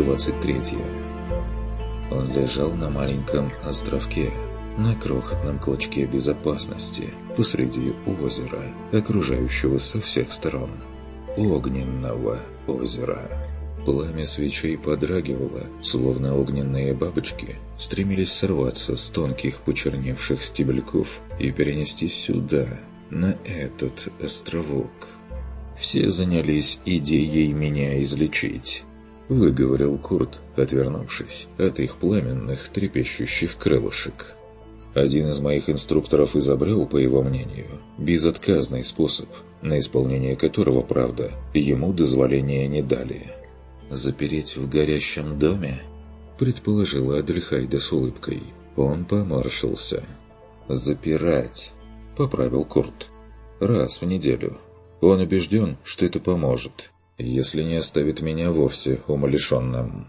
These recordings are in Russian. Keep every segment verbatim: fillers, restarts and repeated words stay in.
двадцать третье. Он лежал на маленьком островке, на крохотном клочке безопасности, посреди озера, окружающего со всех сторон. Огненного озера. Пламя свечей подрагивало, словно огненные бабочки стремились сорваться с тонких почерневших стебельков и перенестись сюда, на этот островок. «Все занялись идеей меня излечить», — выговорил Курт, отвернувшись от их пламенных трепещущих крылышек. Один из моих инструкторов изобрел, по его мнению, безотказный способ, на исполнение которого, правда, ему дозволения не дали. «Запереть в горящем доме?» – предположила Адельхайда с улыбкой. Он поморщился. «Запирать», – поправил Курт. «Раз в неделю. Он убежден, что это поможет, если не оставит меня вовсе умалишенным.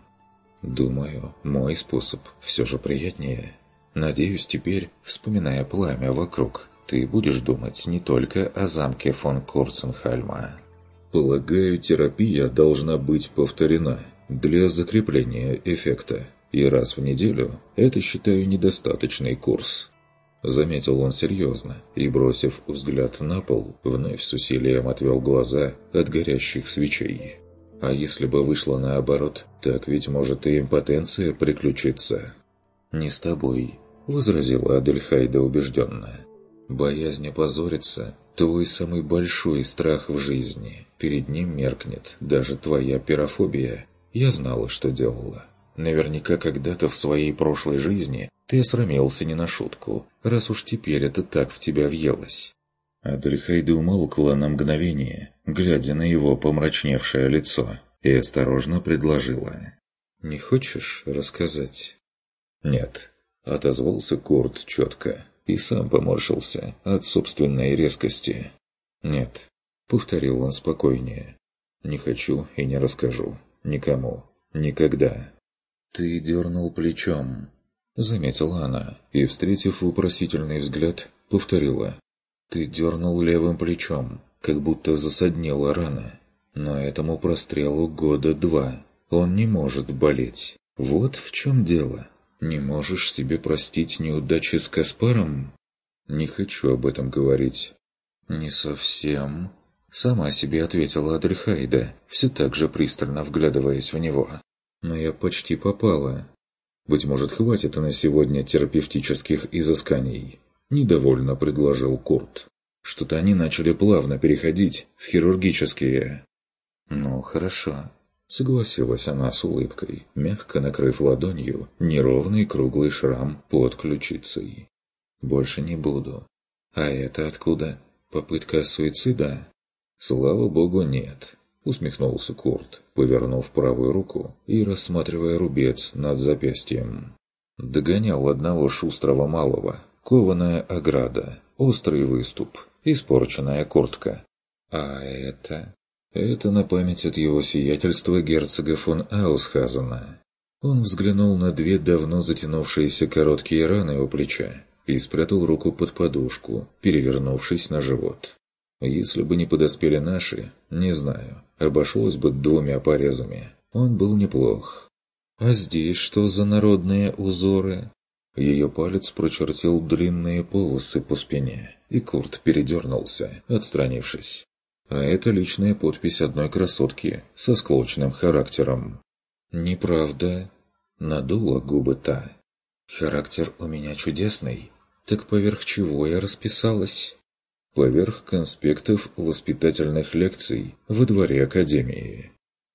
Думаю, мой способ все же приятнее. Надеюсь, теперь, вспоминая пламя вокруг, ты будешь думать не только о замке фон Курценхальма». «Полагаю, терапия должна быть повторена для закрепления эффекта, и раз в неделю это считаю недостаточный курс», — заметил он серьезно и, бросив взгляд на пол, вновь с усилием отвел глаза от горящих свечей. «А если бы вышло наоборот, так ведь может и импотенция приключиться». «Не с тобой», — возразила Адельхайда убежденно. «Боязнь опозориться — твой самый большой страх в жизни. Перед ним меркнет даже твоя пирофобия. Я знала, что делала. Наверняка когда-то в своей прошлой жизни ты осрамился не на шутку, раз уж теперь это так в тебя въелось». Адельхайда умолкла на мгновение, глядя на его помрачневшее лицо, и осторожно предложила. «Не хочешь рассказать?» «Нет», — отозвался Курт четко. И сам поморщился от собственной резкости. «Нет», — повторил он спокойнее. «Не хочу и не расскажу. Никому. Никогда». «Ты дернул плечом», — заметила она, и, встретив вопросительный взгляд, повторила. «Ты дернул левым плечом, как будто засаднила рана. Но этому прострелу года два. Он не может болеть. Вот в чем дело. Не можешь себе простить неудачи с Каспаром?» «Не хочу об этом говорить». «Не совсем», — сама себе ответила Адельхайда, все так же пристально вглядываясь в него. «Но я почти попала. Быть может, хватит на сегодня терапевтических изысканий?» Недовольно предложил Курт. Что-то они начали плавно переходить в хирургические. «Ну, хорошо», — согласилась она с улыбкой, мягко накрыв ладонью неровный круглый шрам под ключицей. «Больше не буду. А это откуда? Попытка суицида?» «Слава богу, нет», — усмехнулся Курт, повернув правую руку и рассматривая рубец над запястьем. Догонял одного шустрого малого, кованая ограда, острый выступ, испорченная куртка. «А это...» «Это на память от его сиятельства герцога фон Аусхазена». Он взглянул на две давно затянувшиеся короткие раны у плеча и спрятал руку под подушку, перевернувшись на живот. Если бы не подоспели наши, не знаю, обошлось бы двумя порезами. Он был неплох. «А здесь что за народные узоры?» Ее палец прочертил длинные полосы по спине, и Курт передернулся, отстранившись. А это личная подпись одной красотки со склочным характером. «Неправда», — надула губы та. «Характер у меня чудесный. Так поверх чего я расписалась?» «Поверх конспектов воспитательных лекций во дворе академии».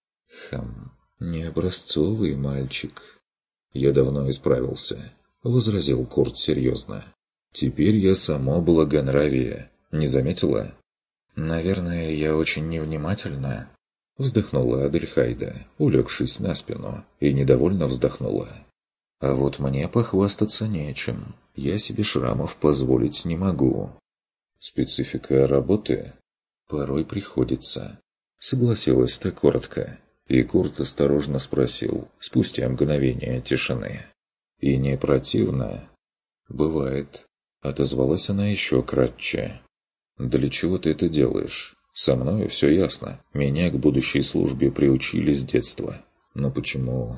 «Хм, не образцовый мальчик». «Я давно исправился», — возразил Курт серьезно. «Теперь я само благонравие. Не заметила?» «Наверное, я очень невнимательна», — вздохнула Адельхайда, улегшись на спину, и недовольно вздохнула. «А вот мне похвастаться нечем. Я себе шрамов позволить не могу». «Специфика работы?» «Порой приходится», — согласилась так коротко, и Курт осторожно спросил, спустя мгновение тишины. «И не противно?» «Бывает», — отозвалась она еще кратче. «Для чего ты это делаешь? Со мной все ясно. Меня к будущей службе приучили с детства. Но почему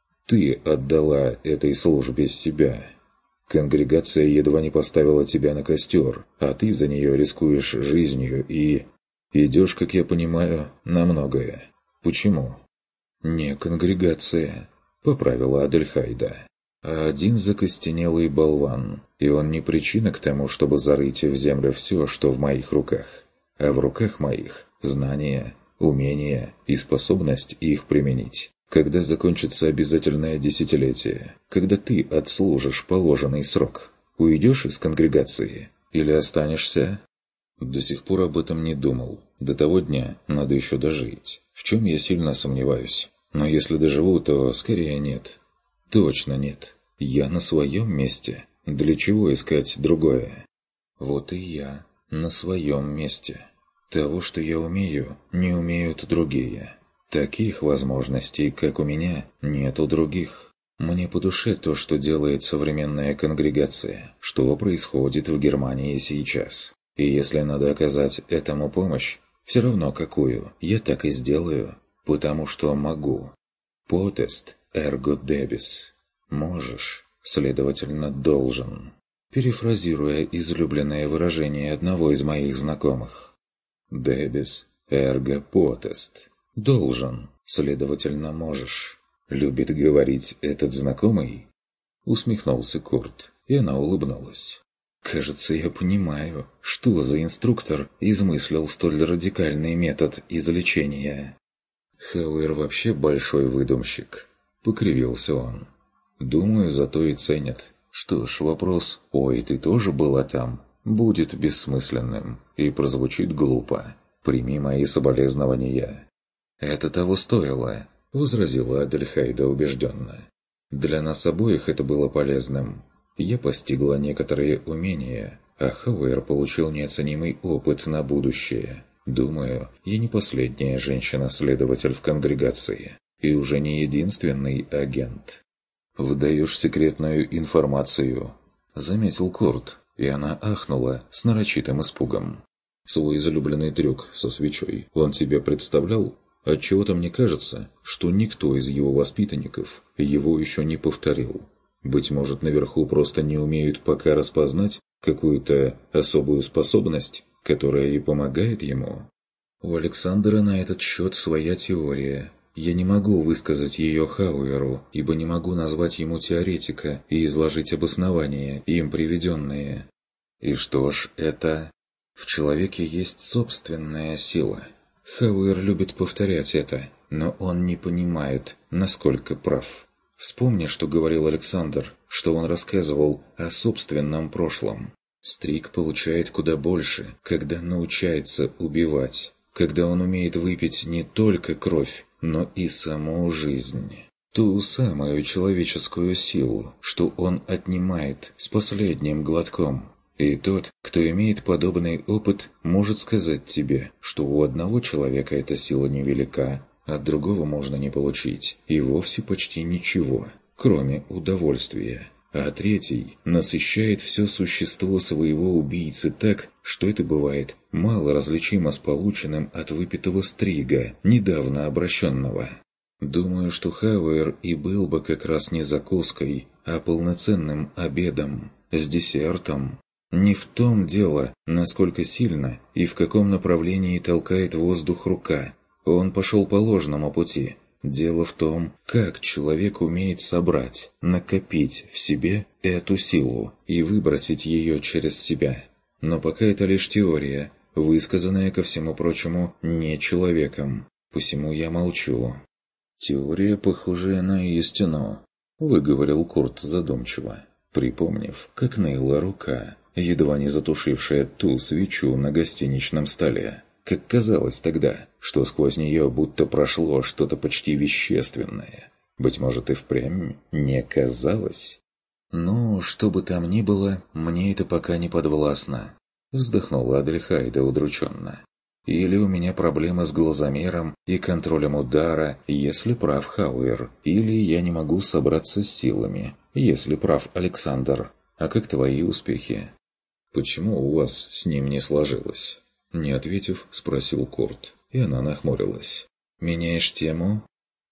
ты отдала этой службе себя? Конгрегация едва не поставила тебя на костер, а ты за нее рискуешь жизнью и... идешь, как я понимаю, на многое. Почему? Не конгрегация, поправила Адельхайда, а один закостенелый болван, и он не причина к тому, чтобы зарыть в землю все, что в моих руках. А в руках моих знания, умения и способность их применить. Когда закончится обязательное десятилетие, когда ты отслужишь положенный срок, уйдешь из конгрегации или останешься? До сих пор об этом не думал. До того дня надо еще дожить, в чем я сильно сомневаюсь. Но если доживу, то скорее нет. Точно нет. Я на своем месте. Для чего искать другое? Вот и я на своем месте. Того, что я умею, не умеют другие. Таких возможностей, как у меня, нет у других. Мне по душе то, что делает современная конгрегация, что происходит в Германии сейчас. И если надо оказать этому помощь, все равно какую, я так и сделаю, потому что могу. Potest ergo debis. Можешь, следовательно, должен. Перефразируя излюбленное выражение одного из моих знакомых. Debis ergo potest. Должен, следовательно, можешь. Любит говорить этот знакомый? Усмехнулся Курт, и она улыбнулась. Кажется, я понимаю, что за инструктор измыслил столь радикальный метод излечения. Хауэр вообще большой выдумщик, покривился он. Думаю, зато и ценят. Что ж, вопрос «Ой, ты тоже была там?» будет бессмысленным и прозвучит глупо. Прими мои соболезнования. «Это того стоило», — возразила Адельхайда убежденно. «Для нас обоих это было полезным. Я постигла некоторые умения, а Хауэр получил неоценимый опыт на будущее. Думаю, я не последняя женщина-следователь в конгрегации, и уже не единственный агент». «Выдаешь секретную информацию», — заметил Курт, и она ахнула с нарочитым испугом. «Свой излюбленный трюк со свечой он тебе представлял? Отчего-то мне кажется, что никто из его воспитанников его еще не повторил. Быть может, наверху просто не умеют пока распознать какую-то особую способность, которая и помогает ему. У Александра на этот счет своя теория. Я не могу высказать ее Хауэру, ибо не могу назвать ему теоретика и изложить обоснования, им приведенные. И что ж это? В человеке есть собственная сила». Хауэр любит повторять это, но он не понимает, насколько прав. Вспомни, что говорил Александр, что он рассказывал о собственном прошлом. Стрик получает куда больше, когда научается убивать, когда он умеет выпить не только кровь, но и саму жизнь. Ту самую человеческую силу, что он отнимает с последним глотком. И тот, кто имеет подобный опыт, может сказать тебе, что у одного человека эта сила невелика, от другого можно не получить и вовсе почти ничего, кроме удовольствия. А третий насыщает все существо своего убийцы так, что это бывает мало различимо с полученным от выпитого стрига, недавно обращенного. Думаю, что Хауэр и был бы как раз не закуской, а полноценным обедом, с десертом. Не в том дело, насколько сильно и в каком направлении толкает воздух рука. Он пошел по ложному пути. Дело в том, как человек умеет собрать, накопить в себе эту силу и выбросить ее через себя. Но пока это лишь теория, высказанная, ко всему прочему, не человеком. Посему я молчу. «Теория, похожая на истину», — выговорил Курт задумчиво, припомнив, как ныла рука, едва не затушившая ту свечу на гостиничном столе. Как казалось тогда, что сквозь нее будто прошло что-то почти вещественное. Быть может, и впрямь не казалось. «Ну, что бы там ни было, мне это пока не подвластно», — вздохнула Адельхайда удрученно. «Или у меня проблемы с глазомером и контролем удара, если прав Хауэр, или я не могу собраться с силами, если прав Александр. А как твои успехи?» «Почему у вас с ним не сложилось?» Не ответив, спросил Курт, и она нахмурилась. «Меняешь тему?»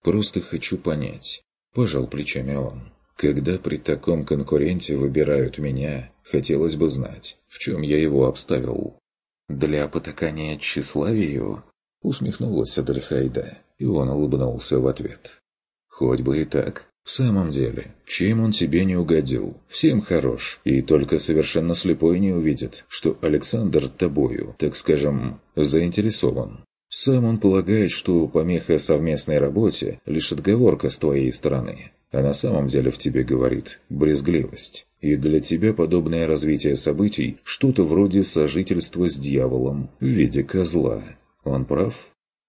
Просто хочу понять. Пожал плечами он. Когда при таком конкуренте выбирают меня, хотелось бы знать, в чем я его обставил. Для потакания тщеславию? Усмехнулась Адельхайда, и он улыбнулся в ответ. Хоть бы и так. В самом деле, чем он тебе не угодил? Всем хорош, и только совершенно слепой не увидит, что Александр тобою, так скажем, заинтересован. Сам он полагает, что помеха совместной работе – лишь отговорка с твоей стороны, а на самом деле в тебе говорит брезгливость. И для тебя подобное развитие событий – что-то вроде сожительства с дьяволом в виде козла. Он прав?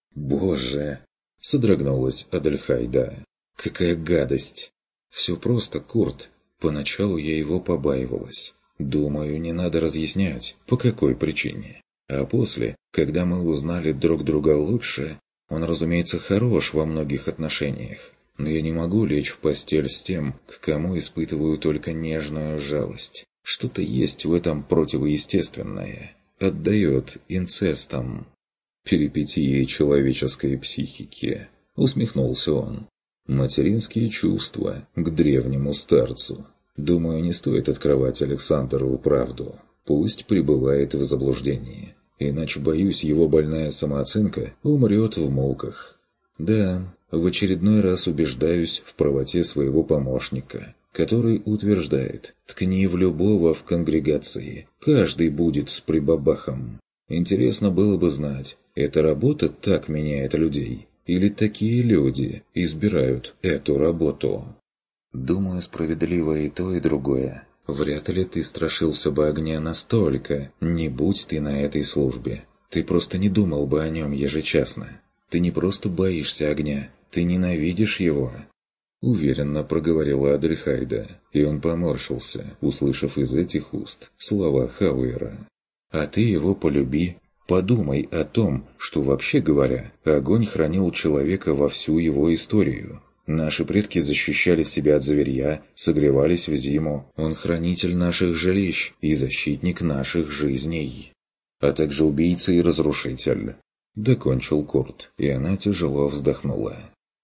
Боже! Содрогнулась Адельхайда. Какая гадость! Все просто, Курт. Поначалу я его побаивалась. Думаю, не надо разъяснять, по какой причине. А после, когда мы узнали друг друга лучше, он, разумеется, хорош во многих отношениях. Но я не могу лечь в постель с тем, к кому испытываю только нежную жалость. Что-то есть в этом противоестественное. Отдает инцестом. Перипетии человеческой психики. Усмехнулся он. Материнские чувства к древнему старцу. Думаю, не стоит открывать Александру правду. Пусть пребывает в заблуждении. Иначе, боюсь, его больная самооценка умрет в муках. Да, в очередной раз убеждаюсь в правоте своего помощника, который утверждает: ткни в любого в конгрегации, каждый будет с прибабахом. Интересно было бы знать, эта работа так меняет людей? Или такие люди избирают эту работу? Думаю, справедливо и то, и другое. Вряд ли ты страшился бы огня настолько, не будь ты на этой службе. Ты просто не думал бы о нем ежечасно. Ты не просто боишься огня, ты ненавидишь его. Уверенно проговорила Адельхайда, и он поморщился, услышав из этих уст слова Хауэра. А ты его полюби. Подумай о том, что, вообще говоря, огонь хранил человека во всю его историю. Наши предки защищали себя от зверья, согревались в зиму. Он хранитель наших жилищ и защитник наших жизней. А также убийца и разрушитель. Докончил Курт, и она тяжело вздохнула.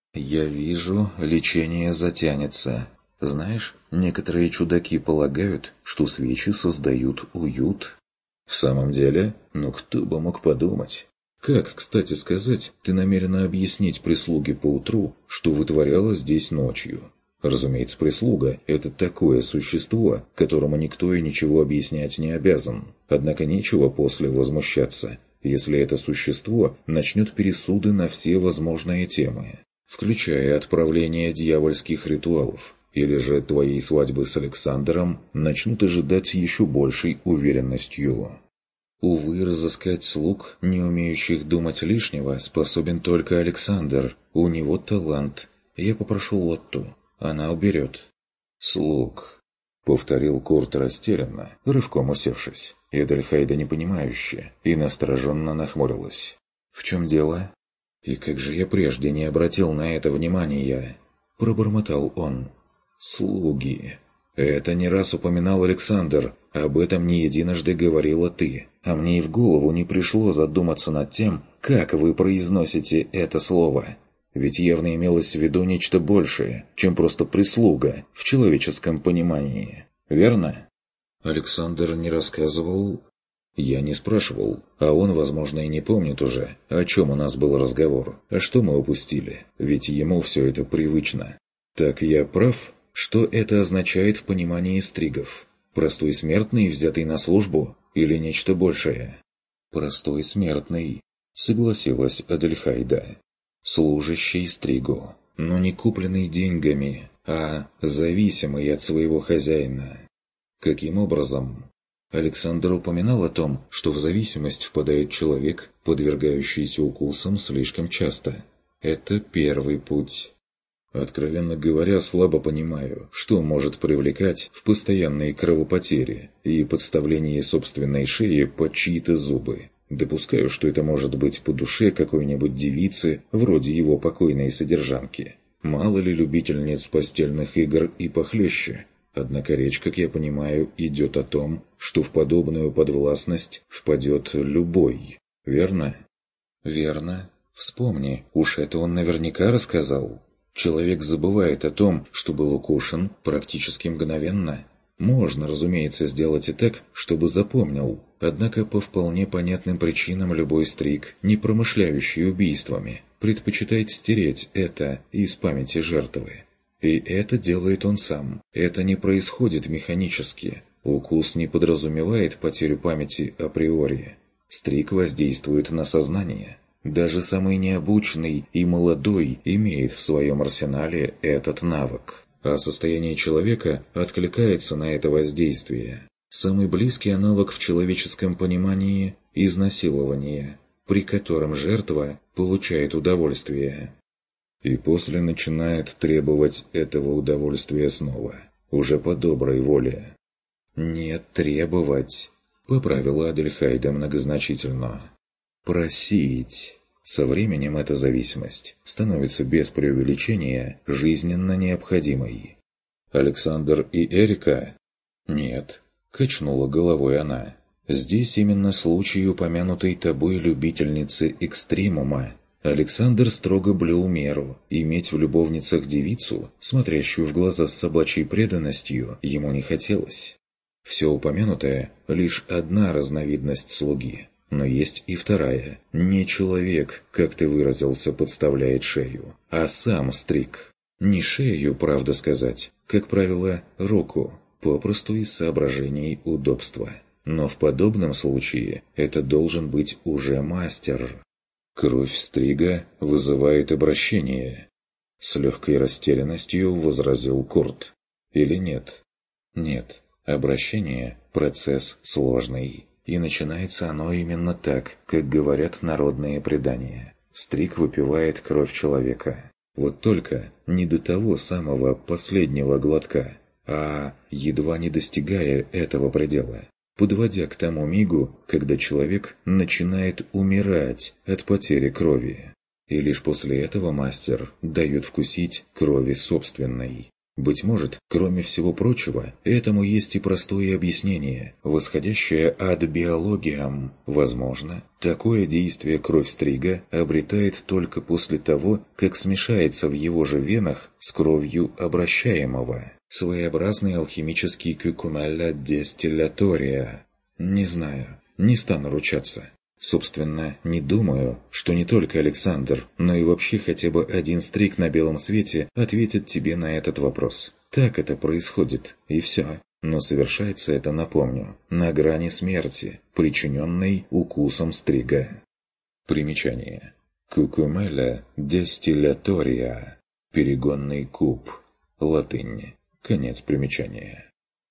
Я вижу, лечение затянется. Знаешь, некоторые чудаки полагают, что свечи создают уют. В самом деле, ну кто бы мог подумать? Как, кстати сказать, ты намерена объяснить прислуге поутру, что вытворяла здесь ночью? Разумеется, прислуга – это такое существо, которому никто и ничего объяснять не обязан. Однако нечего после возмущаться, если это существо начнет пересуды на все возможные темы, включая отправление дьявольских ритуалов. Или же твоей свадьбы с Александром начнут ожидать еще большей уверенностью. Увы, разыскать слуг, не умеющих думать лишнего, способен только Александр. У него талант. Я попрошу Лотту. Она уберет. «Слуг», — повторил Курт растерянно, рывком усевшись. Адельхайда непонимающе и настороженно нахмурилась. «В чем дело?» «И как же я прежде не обратил на это внимания?» — пробормотал он. «Слуги. Это не раз упоминал Александр, об этом не единожды говорила ты, а мне и в голову не пришло задуматься над тем, как вы произносите это слово. Ведь явно имелось в виду нечто большее, чем просто прислуга в человеческом понимании. Верно?» Александр не рассказывал. Я не спрашивал, а он, возможно, и не помнит уже, о чем у нас был разговор, а что мы упустили, ведь ему все это привычно. Так я прав? Что это означает в понимании стригов? Простой смертный, взятый на службу, или нечто большее? Простой смертный, согласилась Адельхайда. Служащий стригу, но не купленный деньгами, а зависимый от своего хозяина. Каким образом? Александр упоминал о том, что в зависимость впадает человек, подвергающийся укусам слишком часто. Это первый путь. Откровенно говоря, слабо понимаю, что может привлекать в постоянные кровопотери и подставлении собственной шеи под чьи-то зубы. Допускаю, что это может быть по душе какой-нибудь девицы, вроде его покойной содержанки. Мало ли любительниц постельных игр и похлеще. Однако речь, как я понимаю, идет о том, что в подобную подвластность впадет любой. Верно? Верно. Вспомни, уж это он наверняка рассказал. Человек забывает о том, что был укушен практически мгновенно. Можно, разумеется, сделать и так, чтобы запомнил. Однако по вполне понятным причинам любой стриг, не промышляющий убийствами, предпочитает стереть это из памяти жертвы. И это делает он сам. Это не происходит механически. Укус не подразумевает потерю памяти априори. Стриг воздействует на сознание. Даже самый необученный и молодой имеет в своем арсенале этот навык. А состояние человека откликается на это воздействие. Самый близкий аналог в человеческом понимании – изнасилование, при котором жертва получает удовольствие. И после начинает требовать этого удовольствия снова, уже по доброй воле. «Не требовать», – поправила Адельхайда многозначительно. «Просить». Со временем эта зависимость становится без преувеличения жизненно необходимой. «Александр и Эрика?» «Нет», – качнула головой она. «Здесь именно случай упомянутой тобой любительницы экстремума. Александр строго блюл меру. Иметь в любовницах девицу, смотрящую в глаза с собачьей преданностью, ему не хотелось. Все упомянутое – лишь одна разновидность слуги. Но есть и вторая. Не человек, как ты выразился, подставляет шею, а сам стриг. Не шею, правда сказать, как правило, руку, попросту из соображений удобства. Но в подобном случае это должен быть уже мастер. Кровь стрига вызывает обращение. С легкой растерянностью возразил Курт. Или нет? Нет. Обращение – процесс сложный. И начинается оно именно так, как говорят народные предания. Стриг выпивает кровь человека. Вот только не до того самого последнего глотка, а едва не достигая этого предела, подводя к тому мигу, когда человек начинает умирать от потери крови. И лишь после этого мастер дает вкусить крови собственной. Быть может, кроме всего прочего, этому есть и простое объяснение, восходящее от биологиям. Возможно, такое действие кровь стрига обретает только после того, как смешается в его же венах с кровью обращаемого. Своеобразный алхимический кукумелля дестиллятория. Не знаю, не стану ручаться. Собственно, не думаю, что не только Александр, но и вообще хотя бы один стриг на белом свете ответит тебе на этот вопрос. Так это происходит, и все. Но совершается это, напомню, на грани смерти, причиненной укусом стрига. Примечание. Кукумелля дестиллятория. Перегонный куб. Латынь. Конец примечания.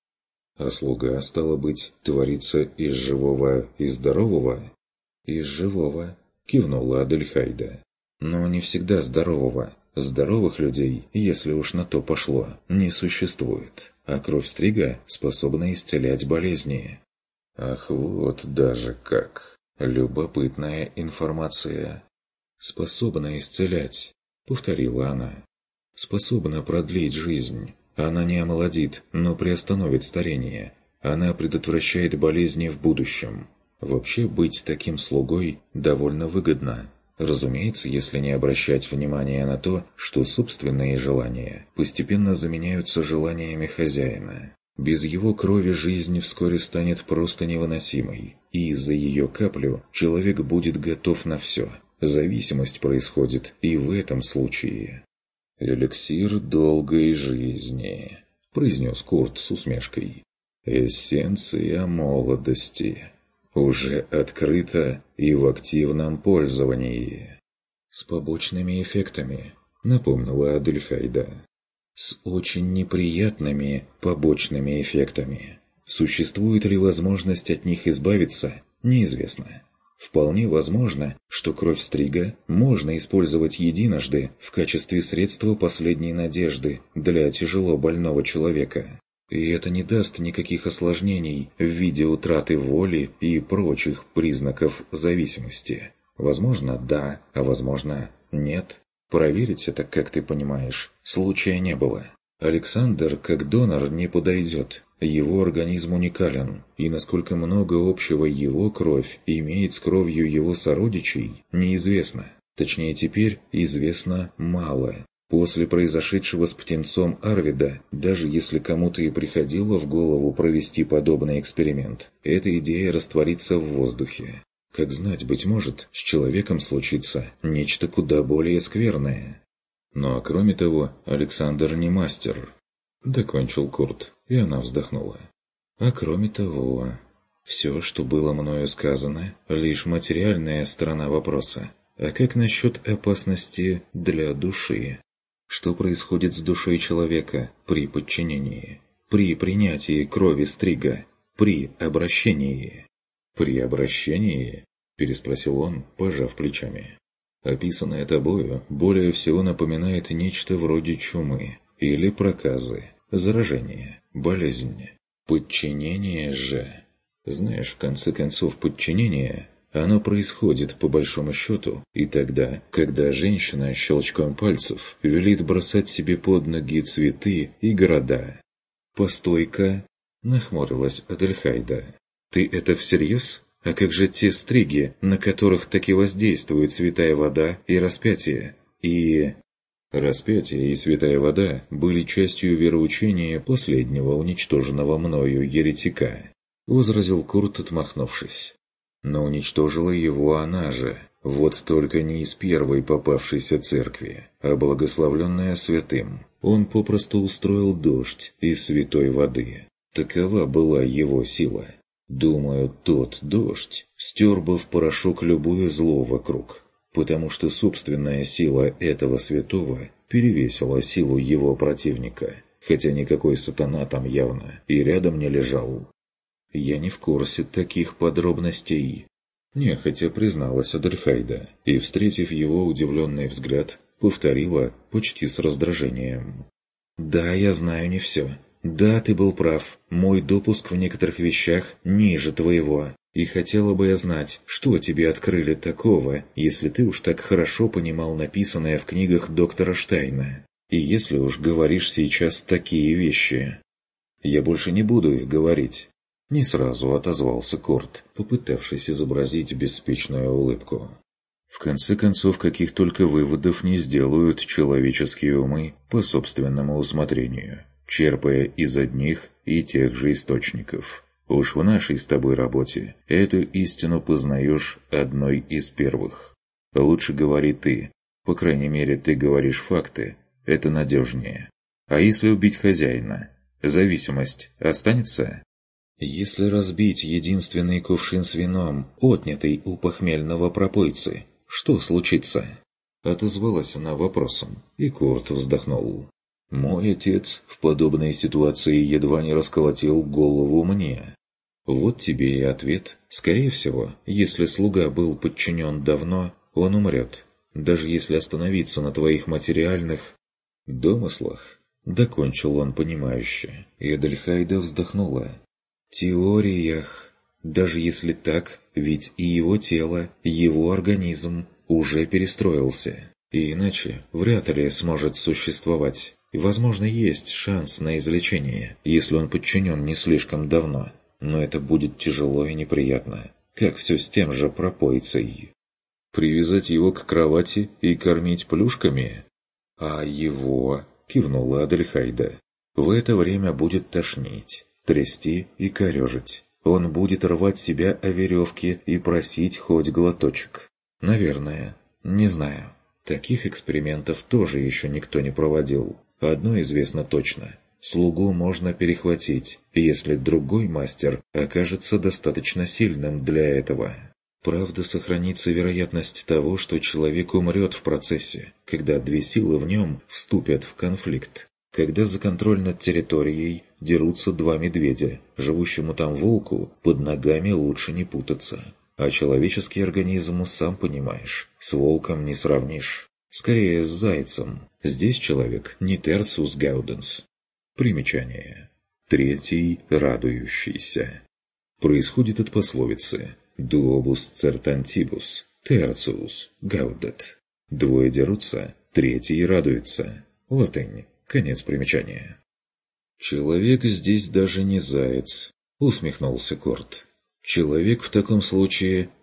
А слуга, стало быть, творится из живого и здорового? «Из живого», – кивнула Адельхайда. «Но не всегда здорового. Здоровых людей, если уж на то пошло, не существует, а кровь стрига способна исцелять болезни». «Ах, вот даже как! Любопытная информация!» «Способна исцелять», – повторила она. «Способна продлить жизнь. Она не омолодит, но приостановит старение. Она предотвращает болезни в будущем». Вообще быть таким слугой довольно выгодно. Разумеется, если не обращать внимания на то, что собственные желания постепенно заменяются желаниями хозяина. Без его крови жизнь вскоре станет просто невыносимой, и из-за ее каплю человек будет готов на все. Зависимость происходит и в этом случае. «Эликсир долгой жизни», – произнес Курт с усмешкой. «Эссенция молодости». Уже открыто и в активном пользовании. С побочными эффектами, напомнила Адельхайда. С очень неприятными побочными эффектами. Существует ли возможность от них избавиться, неизвестно. Вполне возможно, что кровь стрига можно использовать единожды в качестве средства последней надежды для тяжело больного человека. И это не даст никаких осложнений в виде утраты воли и прочих признаков зависимости. Возможно, да, а возможно, нет. Проверить это, как ты понимаешь, случая не было. Александр как донор не подойдет. Его организм уникален, и насколько много общего его кровь имеет с кровью его сородичей, неизвестно. Точнее, теперь известно мало. После произошедшего с птенцом Арвида, даже если кому-то и приходило в голову провести подобный эксперимент, эта идея растворится в воздухе. Как знать, быть может, с человеком случится нечто куда более скверное. Ну а кроме того, Александр не мастер. Докончил Курт, и она вздохнула. А кроме того, все, что было мною сказано, лишь материальная сторона вопроса. А как насчет опасности для души? Что происходит с душой человека при подчинении, при принятии крови Стрига, при обращении? «При обращении?» – переспросил он, пожав плечами. «Описанное тобою более всего напоминает нечто вроде чумы или проказы, заражения, болезни. Подчинение же. Знаешь, в конце концов, подчинение, оно происходит по большому счету и тогда, когда женщина щелчком пальцев велит бросать себе под ноги цветы и города». «Постой-ка!» – нахмурилась Адельхайда. «Ты это всерьез? А как же те стриги, на которых таки воздействует святая вода и распятие? И...» «Распятие и святая вода были частью вероучения последнего уничтоженного мною еретика», — возразил Курт, отмахнувшись. «Но уничтожила его она же, вот только не из первой попавшейся церкви, а благословленная святым. Он попросту устроил дождь из святой воды. Такова была его сила. Думаю, тот дождь стер бы в порошок любое зло вокруг, потому что собственная сила этого святого перевесила силу его противника, хотя никакой сатана там явно и рядом не лежал». «Я не в курсе таких подробностей», – нехотя призналась Адельхайда, и, встретив его удивленный взгляд, повторила почти с раздражением. «Да, я знаю не все. Да, ты был прав. Мой допуск в некоторых вещах ниже твоего. И хотела бы я знать, что тебе открыли такого, если ты уж так хорошо понимал написанное в книгах доктора Штайна. И если уж говоришь сейчас такие вещи». «Я больше не буду их говорить», — не сразу отозвался Корт, попытавшись изобразить беспечную улыбку. «В конце концов, каких только выводов не сделают человеческие умы по собственному усмотрению, черпая из одних и тех же источников. Уж в нашей с тобой работе эту истину познаешь одной из первых. Лучше говори ты, по крайней мере ты говоришь факты, это надежнее. А если убить хозяина, зависимость останется?» «Если разбить единственный кувшин с вином, отнятый у похмельного пропойцы, что случится?» Отозвалась она вопросом, и Курт вздохнул. «Мой отец в подобной ситуации едва не расколотил голову мне». «Вот тебе и ответ. Скорее всего, если слуга был подчинен давно, он умрет, даже если остановиться на твоих материальных домыслах». Докончил он понимающе, и Адельхайда вздохнула. «Теориях. Даже если так, ведь и его тело, его организм уже перестроился. И иначе вряд ли сможет существовать. Возможно, есть шанс на излечение, если он подчинен не слишком давно. Но это будет тяжело и неприятно. Как все с тем же пропойцей. Привязать его к кровати и кормить плюшками? А его...» — кивнула Адельхайда. «В это время будет тошнить, трясти и корежить. Он будет рвать себя о веревке и просить хоть глоточек. Наверное. Не знаю. Таких экспериментов тоже еще никто не проводил. Одно известно точно. Слугу можно перехватить, если другой мастер окажется достаточно сильным для этого. Правда, сохранится вероятность того, что человек умрет в процессе, когда две силы в нем вступят в конфликт. Когда за контроль над территорией дерутся два медведя, живущему там волку под ногами лучше не путаться. А человеческий организм, сам понимаешь, с волком не сравнишь. Скорее, с зайцем. Здесь человек не терциус гауденс. Примечание. Третий радующийся. Происходит от пословицы «duobus certantibus, tertius gaudet». Двое дерутся, третий радуется. Латынь. Конец примечания. «Человек здесь даже не заяц», — усмехнулся Корт. «Человек в таком случае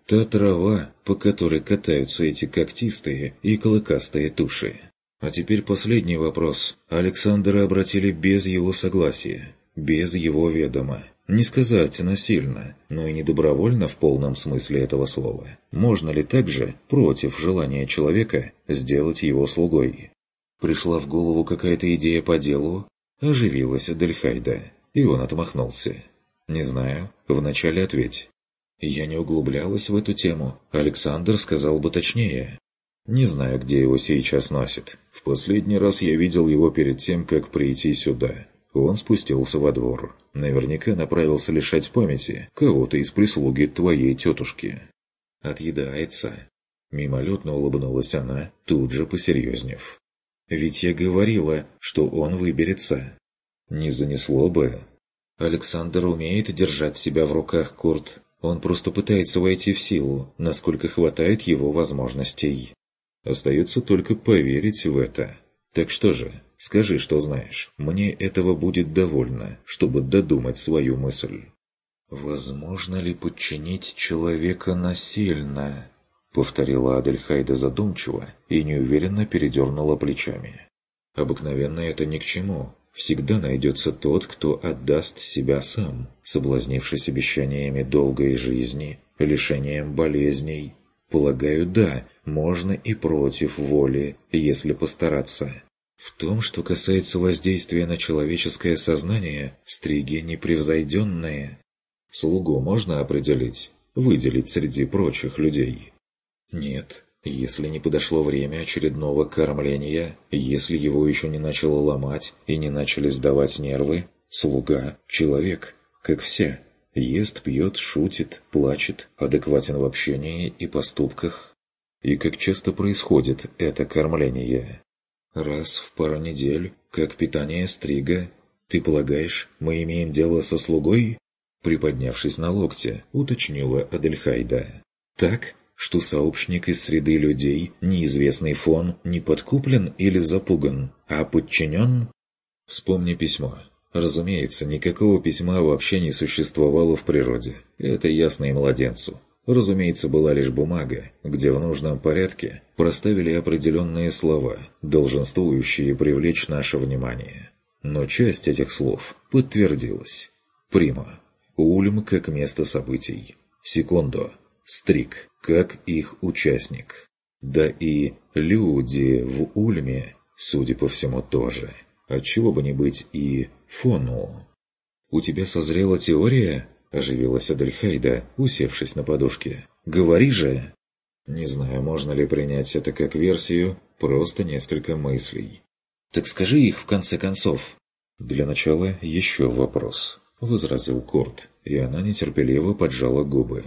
Та трава, по которой катаются эти когтистые и клыкастые туши. А теперь последний вопрос. Александра обратили без его согласия, без его ведома. Не сказать насильно, но и не добровольно в полном смысле этого слова. Можно ли также, против желания человека, сделать его слугой? Пришла в голову какая-то идея по делу, оживилась Адельхайда, и он отмахнулся. «Не знаю, вначале ответь». Я не углублялась в эту тему, Александр сказал бы точнее. Не знаю, где его сейчас носит. В последний раз я видел его перед тем, как прийти сюда. Он спустился во двор. Наверняка направился лишать памяти кого-то из прислуги твоей тетушки. Отъедается. Мимолетно улыбнулась она, тут же посерьезнев. Ведь я говорила, что он выберется. Не занесло бы. Александр умеет держать себя в руках, Курт. Он просто пытается войти в силу, насколько хватает его возможностей. Остается только поверить в это. Так что же, скажи, что знаешь. Мне этого будет довольно, чтобы додумать свою мысль. «Возможно ли подчинить человека насильно?» — повторила Адельхайда задумчиво и неуверенно передернула плечами. «Обыкновенно это ни к чему. Всегда найдется тот, кто отдаст себя сам, соблазнившись обещаниями долгой жизни, лишением болезней. Полагаю, да, можно и против воли, если постараться. В том, что касается воздействия на человеческое сознание, стриги непревзойденные. Слугу можно определить, выделить среди прочих людей? Нет. Если не подошло время очередного кормления, если его еще не начало ломать и не начали сдавать нервы, слуга – человек, как все. Ест, пьет, шутит, плачет, адекватен в общении и поступках. И как часто происходит это кормление? Раз в пару недель, как питание стрига. Ты полагаешь, мы имеем дело со слугой? Приподнявшись на локте, уточнила Адельхайда. Так? Что сообщник из среды людей, неизвестный фон, не подкуплен или запуган, а подчинен? Вспомни письмо. Разумеется, никакого письма вообще не существовало в природе. Это ясно и младенцу. Разумеется, была лишь бумага, где в нужном порядке проставили определенные слова, долженствующие привлечь наше внимание. Но часть этих слов подтвердилась. Прима. Ульм как место событий. Секундо. Стриг, как их участник. Да и люди в Ульме, судя по всему, тоже. Отчего бы не быть и фону. «У тебя созрела теория?» – оживилась Адельхайда, усевшись на подушке. «Говори же!» «Не знаю, можно ли принять это как версию, просто несколько мыслей». «Так скажи их в конце концов». «Для начала еще вопрос», – возразил Курт, и она нетерпеливо поджала губы.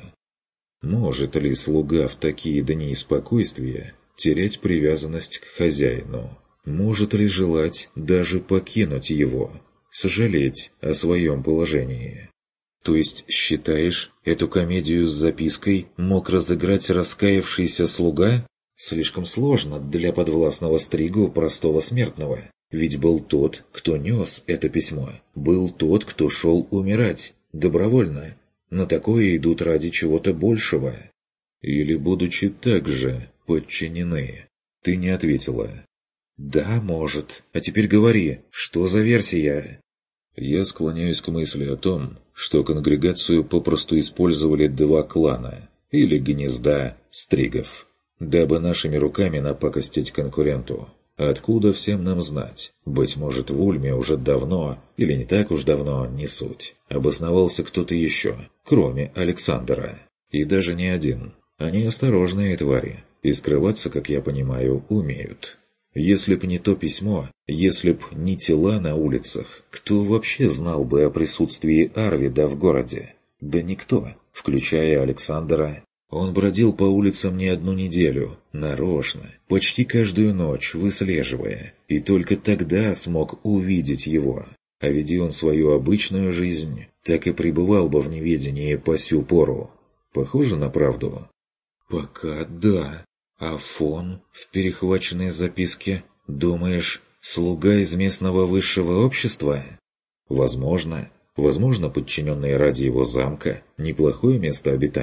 Может ли слуга в такие дни спокойствия терять привязанность к хозяину? Может ли желать даже покинуть его, сожалеть о своем положении? То есть, считаешь, эту комедию с запиской мог разыграть раскаявшийся слуга? Слишком сложно для подвластного стригу простого смертного. Ведь был тот, кто нес это письмо. Был тот, кто шел умирать, добровольно. На такое идут ради чего-то большего. Или будучи также подчинены. Ты не ответила. Да, может. А теперь говори, что за версия? Я склоняюсь к мысли о том, что конгрегацию попросту использовали два клана, или гнезда стригов, дабы нашими руками напакостить конкуренту. Откуда всем нам знать? Быть может, в Ульме уже давно, или не так уж давно, не суть, обосновался кто-то еще, кроме Александра. И даже не один. Они осторожные твари, и скрываться, как я понимаю, умеют. Если б не то письмо, если б не тела на улицах, кто вообще знал бы о присутствии Арвида в городе? Да никто, включая Александра. Он бродил по улицам не одну неделю, нарочно, почти каждую ночь выслеживая, и только тогда смог увидеть его. А веди он свою обычную жизнь, так и пребывал бы в неведении по сю пору. Похоже на правду? Пока да. А фон в перехваченной записке, думаешь, слуга из местного высшего общества? Возможно. Возможно, подчиненные ради его замка – неплохое место обитания.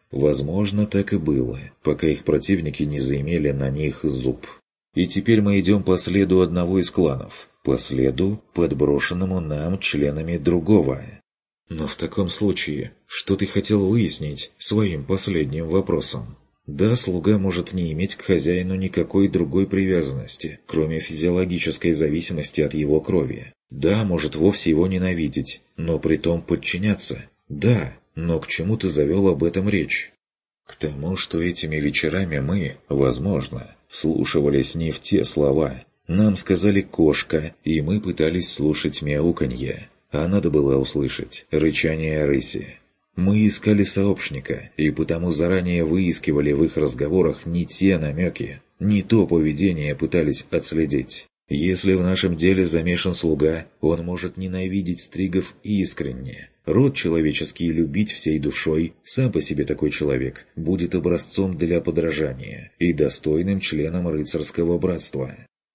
Возможно, так и было, пока их противники не заимели на них зуб. И теперь мы идем по следу одного из кланов, по следу, подброшенному нам членами другого. Но в таком случае, что ты хотел выяснить своим последним вопросом? Да, слуга может не иметь к хозяину никакой другой привязанности, кроме физиологической зависимости от его крови. Да, может вовсе его ненавидеть, но при том подчиняться. Да, но к чему ты завел об этом речь? К тому, что этими вечерами мы, возможно, вслушивались не в те слова. Нам сказали «кошка», и мы пытались слушать мяуканье, а надо было услышать рычание рыси. Мы искали сообщника, и потому заранее выискивали в их разговорах не те намеки, не то поведение пытались отследить. Если в нашем деле замешан слуга, он может ненавидеть стригов искренне. Род человеческий любить всей душой, сам по себе такой человек, будет образцом для подражания и достойным членом рыцарского братства.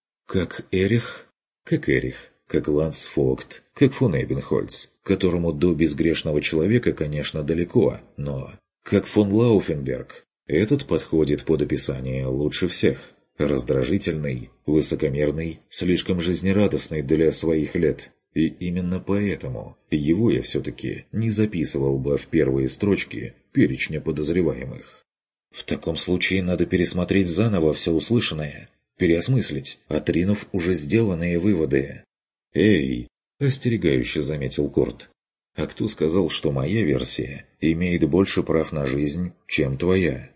Как Эрих? Как Эрих. Как Ланс Фогт, как фон Эббенхольц, которому до безгрешного человека, конечно, далеко, но... Как фон Лауфенберг. Этот подходит под описание лучше всех. Раздражительный, высокомерный, слишком жизнерадостный для своих лет. И именно поэтому его я все-таки не записывал бы в первые строчки перечня подозреваемых. В таком случае надо пересмотреть заново все услышанное, переосмыслить, отринув уже сделанные выводы. «Эй!» – остерегающе заметил Корт. «А кто сказал, что моя версия имеет больше прав на жизнь, чем твоя?»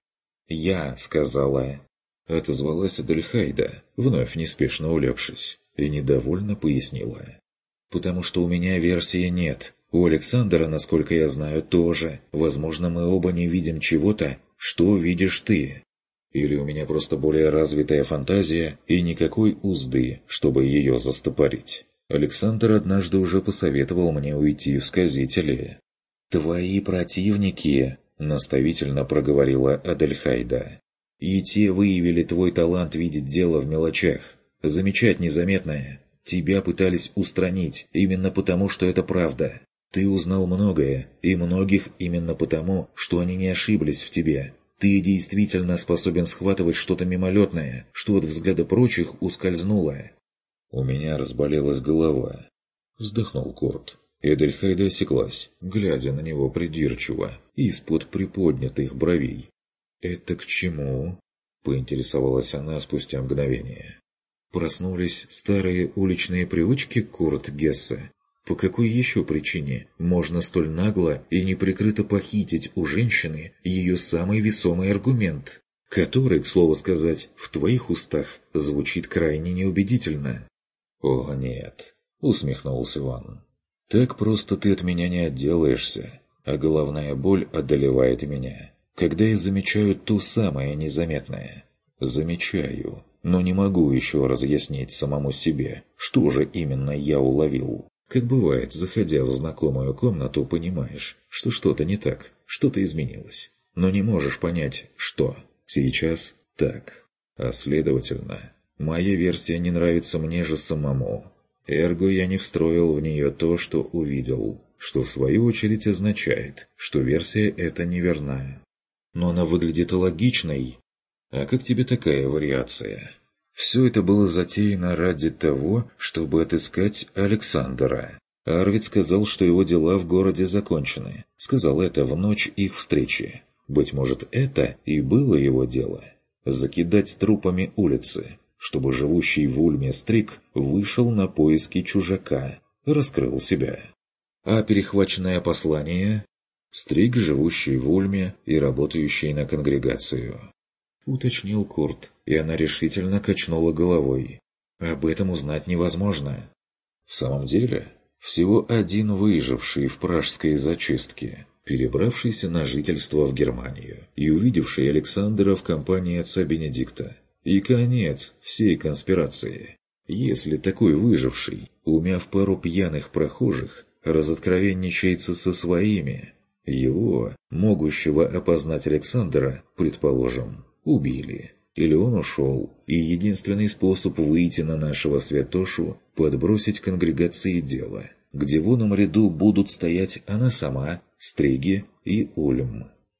«Я сказала!» – отозвалась Адельхайда, вновь неспешно улегшись, и недовольно пояснила. «Потому что у меня версии нет. У Александра, насколько я знаю, тоже. Возможно, мы оба не видим чего-то, что видишь ты. Или у меня просто более развитая фантазия и никакой узды, чтобы ее застопорить. Александр однажды уже посоветовал мне уйти в сказители». «Твои противники», — наставительно проговорила Адельхайда. «И те выявили твой талант видеть дело в мелочах, замечать незаметное. Тебя пытались устранить именно потому, что это правда. Ты узнал многое, и многих именно потому, что они не ошиблись в тебе. Ты действительно способен схватывать что-то мимолетное, что от взгляда прочих ускользнуло». «У меня разболелась голова», — вздохнул Корт. Эдельхайда осеклась, глядя на него придирчиво, из-под приподнятых бровей. «Это к чему?» — поинтересовалась она спустя мгновение. «Проснулись старые уличные привычки Курт Гессе? По какой еще причине можно столь нагло и неприкрыто похитить у женщины ее самый весомый аргумент, который, к слову сказать, в твоих устах звучит крайне неубедительно?» «О, нет», — усмехнулся Иван. «Так просто ты от меня не отделаешься, а головная боль одолевает меня, когда я замечаю то самое незаметное. Замечаю, но не могу еще разъяснить самому себе, что же именно я уловил. Как бывает, заходя в знакомую комнату, понимаешь, что что-то не так, что-то изменилось, но не можешь понять, что. Сейчас так. А следовательно, моя версия не нравится мне же самому. Эрго я не встроил в нее то, что увидел, что в свою очередь означает, что версия эта неверна. Но она выглядит логичной. А как тебе такая вариация? Все это было затеяно ради того, чтобы отыскать Александра. Арвид сказал, что его дела в городе закончены. Сказал это в ночь их встречи. Быть может, это и было его дело. Закидать трупами улицы, чтобы живущий в Ульме Стриг вышел на поиски чужака, раскрыл себя. А перехваченное послание? Стриг, живущий в Ульме и работающий на конгрегацию. Уточнил Курт, и она решительно качнула головой. Об этом узнать невозможно. В самом деле, всего один выживший в пражской зачистке, перебравшийся на жительство в Германию и увидевший Александра в компании отца Бенедикта. И конец всей конспирации. Если такой выживший, умяв пару пьяных прохожих, разоткровенничается со своими, его, могущего опознать Александра, предположим, убили. Или он ушел, и единственный способ выйти на нашего святошу – подбросить конгрегации дело, где в оном ряду будут стоять она сама, Стриги и Ульм.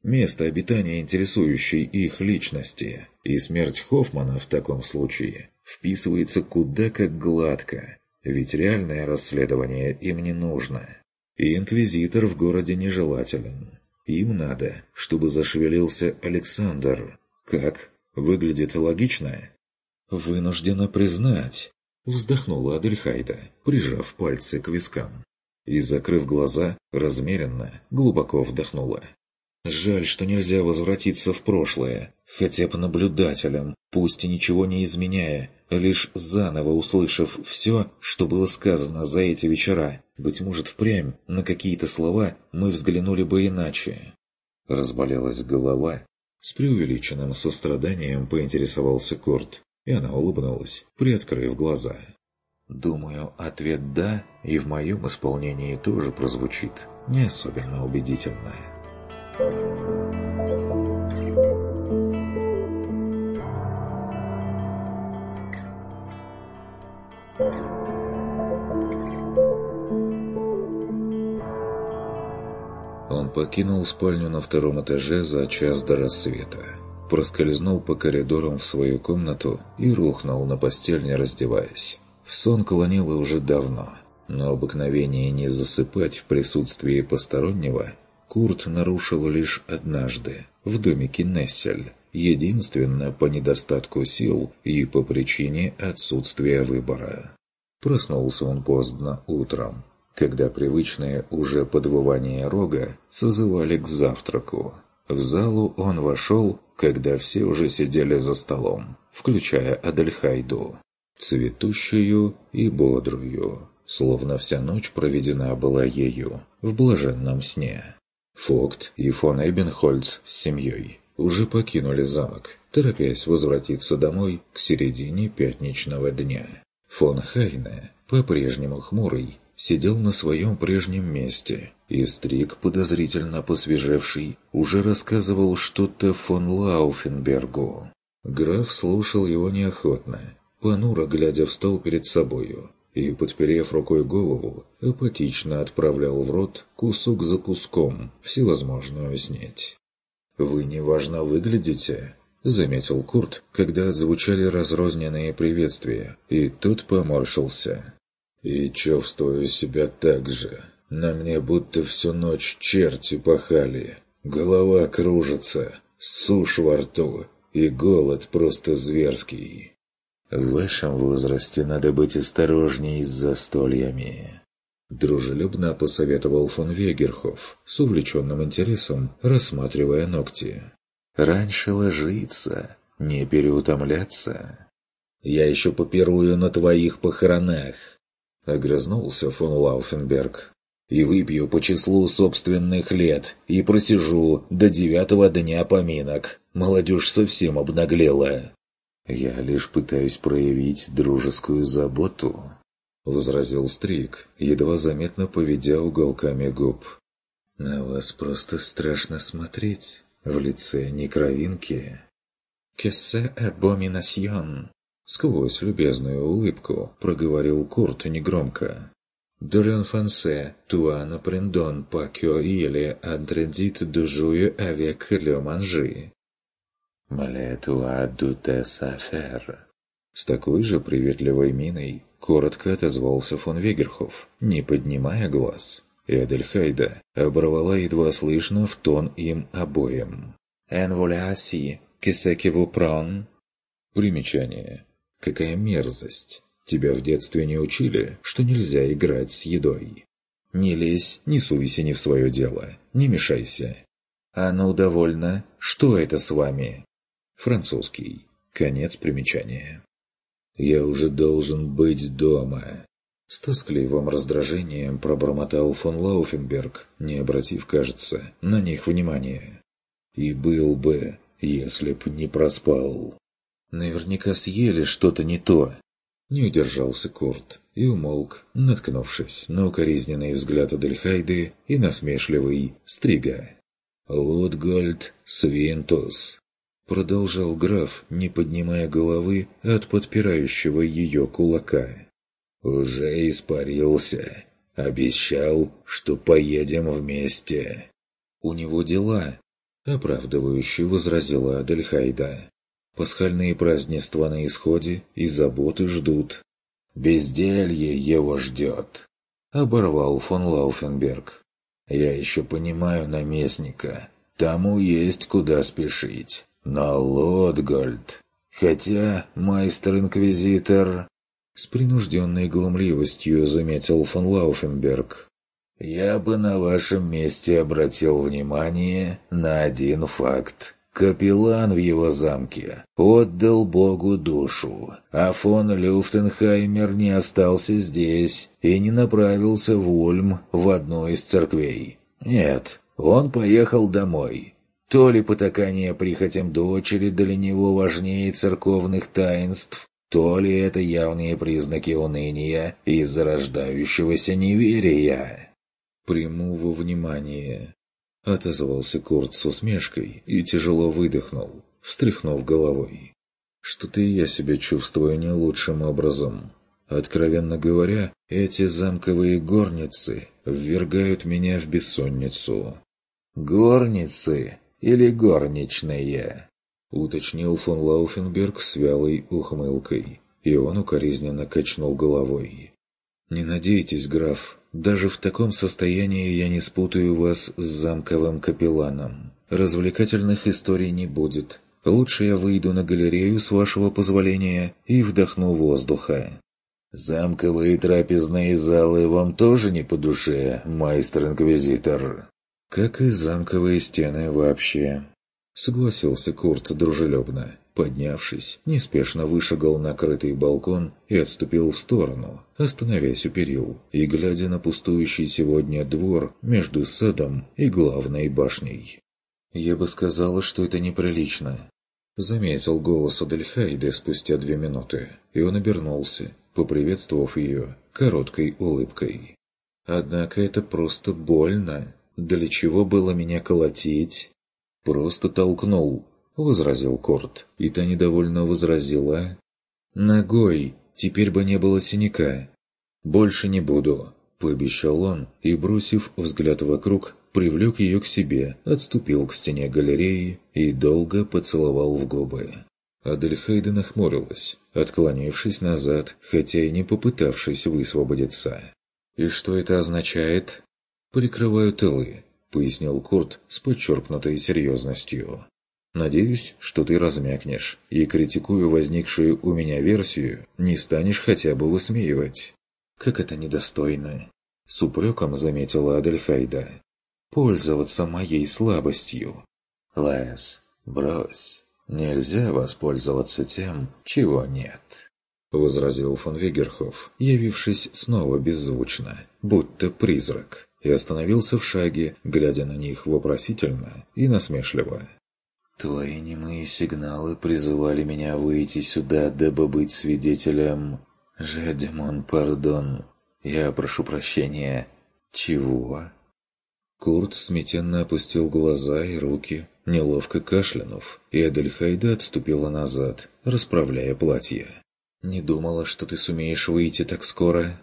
место обитания интересующей их личности, и смерть Хоффмана в таком случае вписывается куда как гладко, ведь реальное расследование им не нужно. И инквизитор в городе нежелателен. Им надо, чтобы зашевелился Александр. Как? Выглядит логично? «Вынуждена признать», — вздохнула Адельхайда, прижав пальцы к вискам. И, закрыв глаза, размеренно, глубоко вдохнула. «Жаль, что нельзя возвратиться в прошлое, хотя бы наблюдателем, пусть и ничего не изменяя, лишь заново услышав все, что было сказано за эти вечера. Быть может, впрямь на какие-то слова мы взглянули бы иначе». Разболелась голова. С преувеличенным состраданием поинтересовался Курт, и она улыбнулась, приоткрыв глаза. «Думаю, ответ «да» и в моем исполнении тоже прозвучит не особенно убедительно». Он покинул спальню на втором этаже за час до рассвета, проскользнул по коридорам в свою комнату и рухнул на постель, не раздеваясь. В сон клонило уже давно, но обыкновение не засыпать в присутствии постороннего Курт нарушил лишь однажды, в домике Нессель, единственно по недостатку сил и по причине отсутствия выбора. Проснулся он поздно утром, когда привычное уже подвывание рога созывали к завтраку. В залу он вошел, когда все уже сидели за столом, включая Адельхайду, цветущую и бодрую, словно вся ночь проведена была ею в блаженном сне. Фогт и фон Эббенхольц с семьей уже покинули замок, торопясь возвратиться домой к середине пятничного дня. Фон Хайне, по-прежнему хмурый, сидел на своем прежнем месте, и Стрик, подозрительно посвежевший, уже рассказывал что-то фон Лауфенбергу. Граф слушал его неохотно, понуро глядя в стол перед собою, и, подперев рукой голову, апатично отправлял в рот кусок за куском всевозможную снеть. «Вы неважно выглядите», — заметил Курт, когда отзвучали разрозненные приветствия, и тот поморщился. «И чувствую себя так же. На мне будто всю ночь черти пахали. Голова кружится, сушь во рту, и голод просто зверский». «В вашем возрасте надо быть осторожней с застольями», — дружелюбно посоветовал фон Вегерхоф, с увлеченным интересом рассматривая ногти. «Раньше ложиться, не переутомляться». «Я еще попирую на твоих похоронах», — огрызнулся фон Лауфенберг. «И выпью по числу собственных лет, и просижу до девятого дня поминок. Молодежь совсем обнаглела». «Я лишь пытаюсь проявить дружескую заботу», — возразил Стрик, едва заметно поведя уголками губ. «На вас просто страшно смотреть, в лице не кровинки». «Que c'est abomination!» — сквозь любезную улыбку проговорил Курт негромко. «De l'enfance, toi n'apprendons pas qu'il est interdit de jouer avec le manger». «Малетуа дуте сафер». С такой же приветливой миной коротко отозвался фон Вегерхоф, не поднимая глаз, и Адельхайда оборвала едва слышно в тон им обоим. «En voici, que c'est que vous prend?» Примечание. «Какая мерзость! Тебя в детстве не учили, что нельзя играть с едой. Не лезь, не суйся не в свое дело, не мешайся». «А ну, довольно. Что это с вами?» Французский. Конец примечания. «Я уже должен быть дома», — с тоскливым раздражением пробормотал фон Лауфенберг, не обратив, кажется, на них внимания. «И был бы, если б не проспал». «Наверняка съели что-то не то», — не удержался Курт и умолк, наткнувшись на укоризненный взгляд Адельхайды и насмешливый Стрига. «Лутгольд Свинтус», — продолжал граф, не поднимая головы от подпирающего ее кулака. «Уже испарился. Обещал, что поедем вместе». «У него дела». — оправдывающе возразила Адельхайда. «Пасхальные празднества на исходе, и заботы ждут». «Безделье его ждет», — оборвал фон Лауфенберг. «Я еще понимаю наместника. Тому есть куда спешить. Но Лотгольд... Хотя майстер-инквизитор...» С принужденной глумливостью заметил фон Лауфенберг. «Я бы на вашем месте обратил внимание на один факт. Капеллан в его замке отдал Богу душу, а фон Люфтенхаймер не остался здесь и не направился в Ульм в одну из церквей. Нет, он поехал домой. То ли потакание прихотям дочери для него важнее церковных таинств, то ли это явные признаки уныния и зарождающегося неверия. «Приму во внимание», — отозвался Курт с усмешкой и тяжело выдохнул, встряхнув головой. «Что-то и я себя чувствую не лучшим образом. Откровенно говоря, эти замковые горницы ввергают меня в бессонницу». «Горницы или горничные?» — уточнил фон Лауфенберг с вялой ухмылкой, и он укоризненно качнул головой. «Не надейтесь, граф, даже в таком состоянии я не спутаю вас с замковым капелланом. Развлекательных историй не будет. Лучше я выйду на галерею, с вашего позволения, и вдохну воздуха». «Замковые трапезные залы вам тоже не по душе, майстер-инквизитор?» «Как и замковые стены вообще», — согласился Курт дружелюбно. Поднявшись, неспешно вышагал на крытый балкон и отступил в сторону, остановясь у перил и глядя на пустующий сегодня двор между садом и главной башней. «Я бы сказала, что это неприлично», — заметил голос Адельхайды спустя две минуты, и он обернулся, поприветствовав ее короткой улыбкой. «Однако это просто больно. Для чего было меня колотить?» «Просто толкнул», — возразил Корт, и та недовольно возразила. «Ногой, теперь бы не было синяка». «Больше не буду», — пообещал он, и, бросив взгляд вокруг, привлек ее к себе, отступил к стене галереи и долго поцеловал в губы. Адельхайда нахмурилась, отклонившись назад, хотя и не попытавшись высвободиться. «И что это означает?» «Прикрываю тылы», — пояснил Курт с подчеркнутой серьезностью. «Надеюсь, что ты размякнешь, и, критикуя возникшую у меня версию, не станешь хотя бы высмеивать». «Как это недостойно!» — с упреком заметила Адельхайда. «Пользоваться моей слабостью». «Лэс, брось, нельзя воспользоваться тем, чего нет», — возразил фон Вегерхоф, явившись снова беззвучно, будто призрак, и остановился в шаге, глядя на них вопросительно и насмешливо. «Твои немые сигналы призывали меня выйти сюда, дабы быть свидетелем... «Je demande pardon. Я прошу прощения». «Чего?» Курт смятенно опустил глаза и руки, неловко кашлянув, и Адельхайда отступила назад, расправляя платье. «Не думала, что ты сумеешь выйти так скоро?»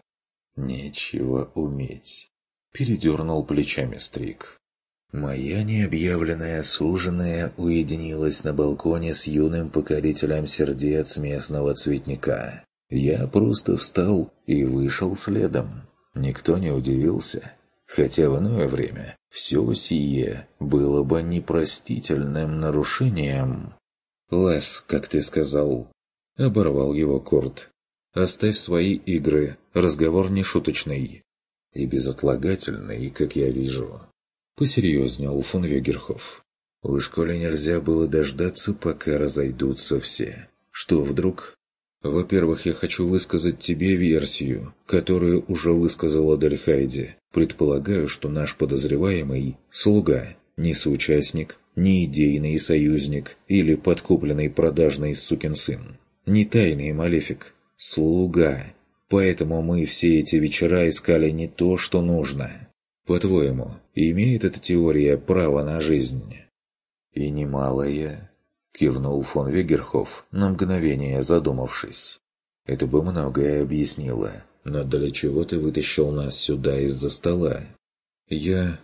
«Нечего уметь», — передернул плечами Стрик. «Моя необъявленная суженая уединилась на балконе с юным покорителем сердец местного цветника. Я просто встал и вышел следом. Никто не удивился, хотя в иное время все сие было бы непростительным нарушением». «Лэс, как ты сказал», — оборвал его Курт. «Оставь свои игры, разговор не шуточный и безотлагательный, как я вижу». Посерьезнел фон Вегерхоф. «В школе нельзя было дождаться, пока разойдутся все. Что вдруг? Во-первых, я хочу высказать тебе версию, которую уже высказал Адельхайде. Предполагаю, что наш подозреваемый – слуга, не соучастник, не идейный союзник или подкупленный продажный сукин сын. Не тайный малефик. Слуга. Поэтому мы все эти вечера искали не то, что нужно. По-твоему, имеет эта теория право на жизнь?» «И немалое», — кивнул фон Вегерхоф, на мгновение задумавшись. «Это бы многое объяснило. Но для чего ты вытащил нас сюда из-за стола?» «Я...»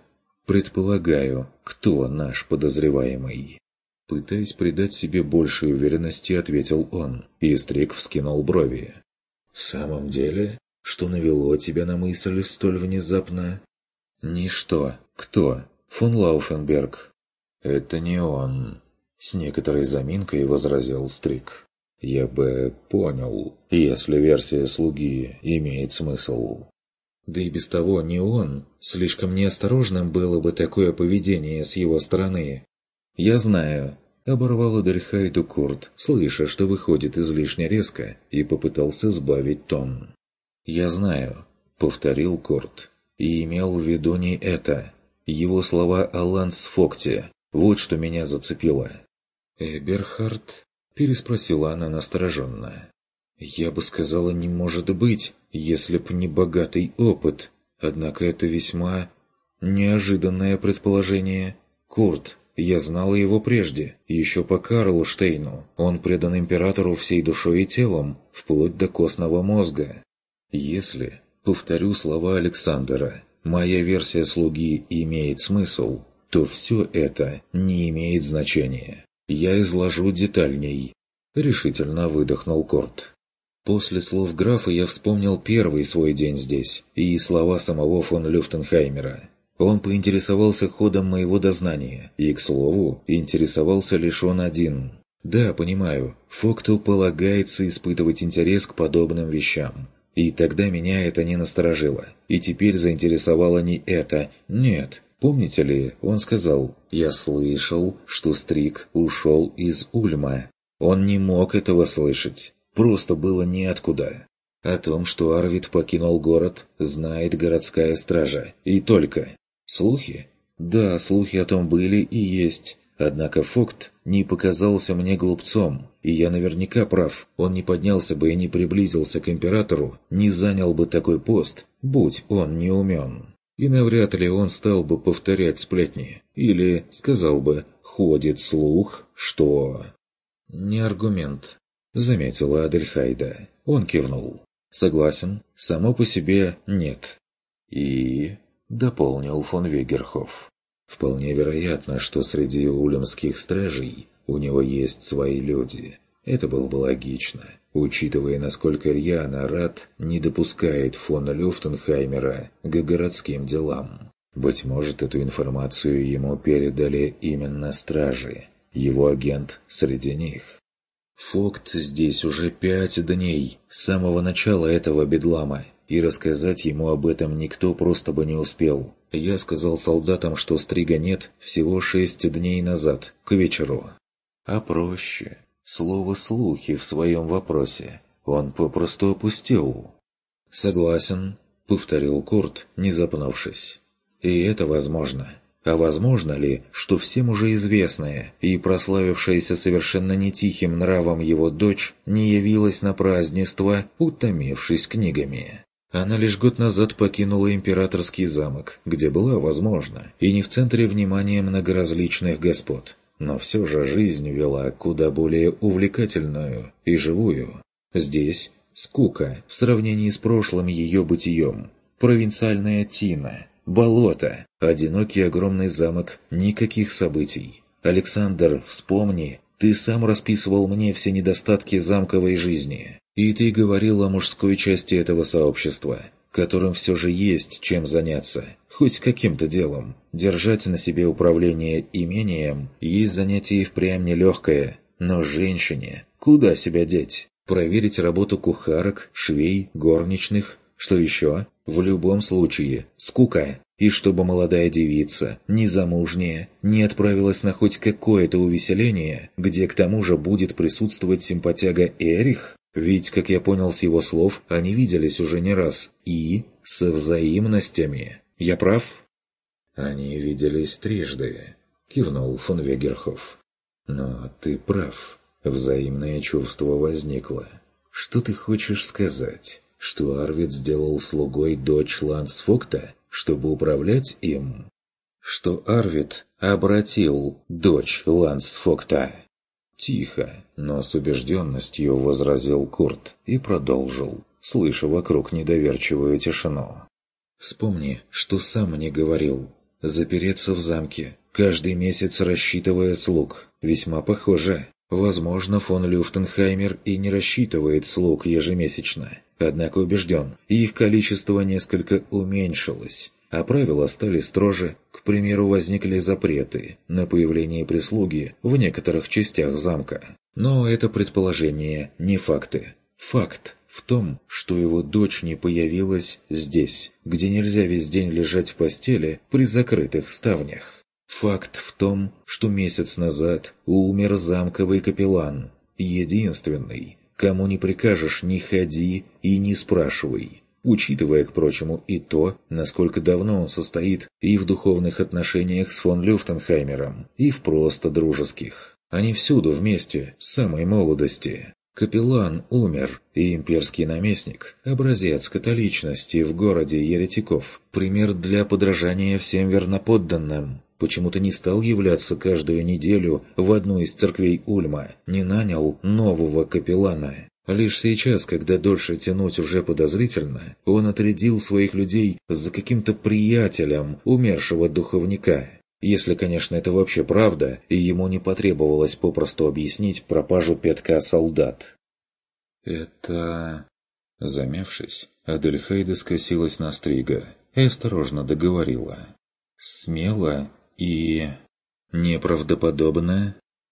Предполагаю, кто наш подозреваемый». Пытаясь придать себе большей уверенности, ответил он, и Стрик вскинул брови. «В самом деле? Что навело тебя на мысль столь внезапно?» «Ничто. Кто? Фон Лауфенберг». «Это не он», — с некоторой заминкой возразил Стрик. «Я бы понял, если версия слуги имеет смысл». «Да и без того не он. Слишком неосторожным было бы такое поведение с его стороны». «Я знаю», — оборвал Адельхайду Курт, слыша, что выходит излишне резко, и попытался сбавить тон. «Я знаю», — повторил Курт, и имел в виду не это. Его слова о Ландсфогте. Вот что меня зацепило. «Эберхард?» — переспросила она настороженно. «Я бы сказала, не может быть, если б не богатый опыт. Однако это весьма неожиданное предположение. Курт, я знала его прежде, еще по Карлштейну. Он предан императору всей душой и телом, вплоть до костного мозга. Если, повторю слова Александра, моя версия слуги имеет смысл, то все это не имеет значения. Я изложу детальней», — решительно выдохнул Курт. После слов графа я вспомнил первый свой день здесь и слова самого фон Люфтенхаймера. Он поинтересовался ходом моего дознания, и, к слову, интересовался лишь он один. Да, понимаю, Фокту полагается испытывать интерес к подобным вещам. И тогда меня это не насторожило. И теперь заинтересовало не это. Нет, помните ли, он сказал: «Я слышал, что Стрик ушел из Ульма». Он не мог этого слышать. Просто было неоткуда. О том, что Арвид покинул город, знает городская стража. И только. Слухи? Да, слухи о том были и есть. Однако Фогт не показался мне глупцом, и я наверняка прав. Он не поднялся бы и не приблизился к императору, не занял бы такой пост, будь он не умен. И навряд ли он стал бы повторять сплетни. Или сказал бы: «Ходит слух, что...» «Не аргумент», — заметила Адельхайда. Он кивнул. «Согласен, само по себе нет». «И...» — дополнил фон Вегерхоф. «Вполне вероятно, что среди ульмских стражей у него есть свои люди. Это было бы логично, учитывая, насколько рьяно Рат не допускает фона Люфтенхаймера к городским делам. Быть может, эту информацию ему передали именно стражи. Его агент среди них. Фогт здесь уже пять дней, с самого начала этого бедлама, и рассказать ему об этом никто просто бы не успел. Я сказал солдатам, что Стрига нет всего шесть дней назад, к вечеру. А проще. Слово «слухи» в своем вопросе он попросту опустил. «Согласен», — повторил Курт, не запнувшись. «И это возможно. А возможно ли, что всем уже известная и прославившаяся совершенно не тихим нравом его дочь не явилась на празднество, утомившись книгами? Она лишь год назад покинула императорский замок, где была, возможно, и не в центре внимания многоразличных господ. Но все же жизнь вела куда более увлекательную и живую. Здесь скука в сравнении с прошлым ее бытием. Провинциальная тина, болото, одинокий огромный замок, никаких событий. Александр, вспомни, ты сам расписывал мне все недостатки замковой жизни. И ты говорил о мужской части этого сообщества, которым все же есть чем заняться, хоть каким-то делом. Держать на себе управление имением есть занятие и впрямь нелегкое, но женщине куда себя деть? Проверить работу кухарок, швей, горничных, что еще? В любом случае, скука. И чтобы молодая девица, незамужняя, не отправилась на хоть какое-то увеселение, где к тому же будет присутствовать симпатяга Эрих. Ведь, как я понял с его слов, они виделись уже не раз. И со взаимностями. Я прав? Они виделись трижды, кивнул фон Вегерхоф. Но ты прав. Взаимное чувство возникло. Что ты хочешь сказать? Что Арвид сделал слугой дочь Ландсфогта, чтобы управлять им? Что Арвид обратил дочь Ландсфогта? Тихо, но с убежденностью возразил Курт и продолжил, слыша вокруг недоверчивую тишину. «Вспомни, что сам мне говорил. Запереться в замке, каждый месяц рассчитывая слуг. Весьма похоже. Возможно, фон Люфтенхаймер и не рассчитывает слуг ежемесячно. Однако убежден, их количество несколько уменьшилось, а правила стали строже. К примеру, возникли запреты на появление прислуги в некоторых частях замка. Но это предположение, не факты. Факт в том, что его дочь не появилась здесь, где нельзя весь день лежать в постели при закрытых ставнях. Факт в том, что месяц назад умер замковый капеллан, единственный, кому не прикажешь «не ходи» и «не спрашивай», учитывая, к прочему, и то, насколько давно он состоит и в духовных отношениях с фон Люфтенхаймером, и в просто дружеских. Они всюду вместе, с самой молодости. Капеллан умер, и имперский наместник, образец католичности в городе еретиков, пример для подражания всем верноподданным, почему-то не стал являться каждую неделю в одну из церквей Ульма, не нанял нового капеллана. Лишь сейчас, когда дольше тянуть уже подозрительно, он отрядил своих людей за каким-то приятелем умершего духовника. Если, конечно, это вообще правда, и ему не потребовалось попросту объяснить пропажу пятка солдат. «Это...» Замявшись, Адельхейда скосилась на Стрига и осторожно договорила. «Смело и... неправдоподобно?»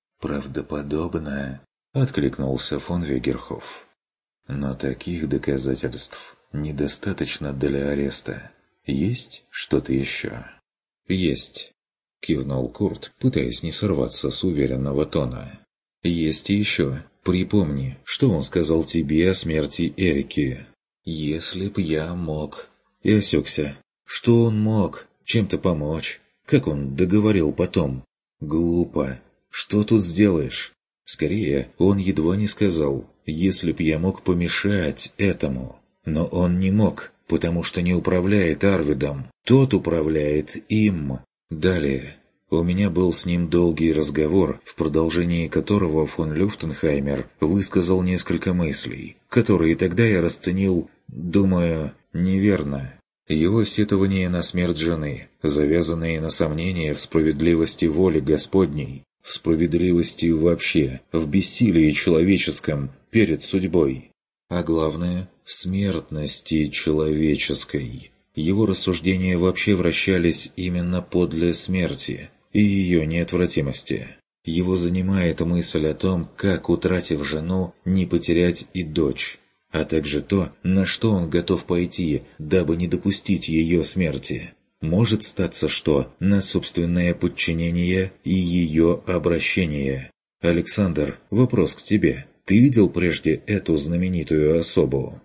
«Правдоподобно», — откликнулся фон Вегерхоф. «Но таких доказательств недостаточно для ареста. Есть что-то еще?» «Есть», — кивнул Курт, пытаясь не сорваться с уверенного тона. «Есть и еще. Припомни, что он сказал тебе о смерти Эрики. Если б я мог...» И осекся. Что он мог? Чем-то помочь? Как он договорил потом? Глупо. Что тут сделаешь? Скорее, он едва не сказал, если б я мог помешать этому. Но он не мог, потому что не управляет Арвидом. Тот управляет им. Далее. У меня был с ним долгий разговор, в продолжении которого фон Люфтенхаймер высказал несколько мыслей, которые тогда я расценил, думаю, неверно. Его сетования на смерть жены, завязанные на сомнения в справедливости воли Господней, в справедливости вообще, в бессилии человеческом перед судьбой, а главное, в смертности человеческой. Его рассуждения вообще вращались именно подле смерти и ее неотвратимости. Его занимает мысль о том, как, утратив жену, не потерять и дочь, а также то, на что он готов пойти, дабы не допустить ее смерти. Может статься, что на собственное подчинение и ее обращение. Александр, вопрос к тебе. Ты видел прежде эту знаменитую особу?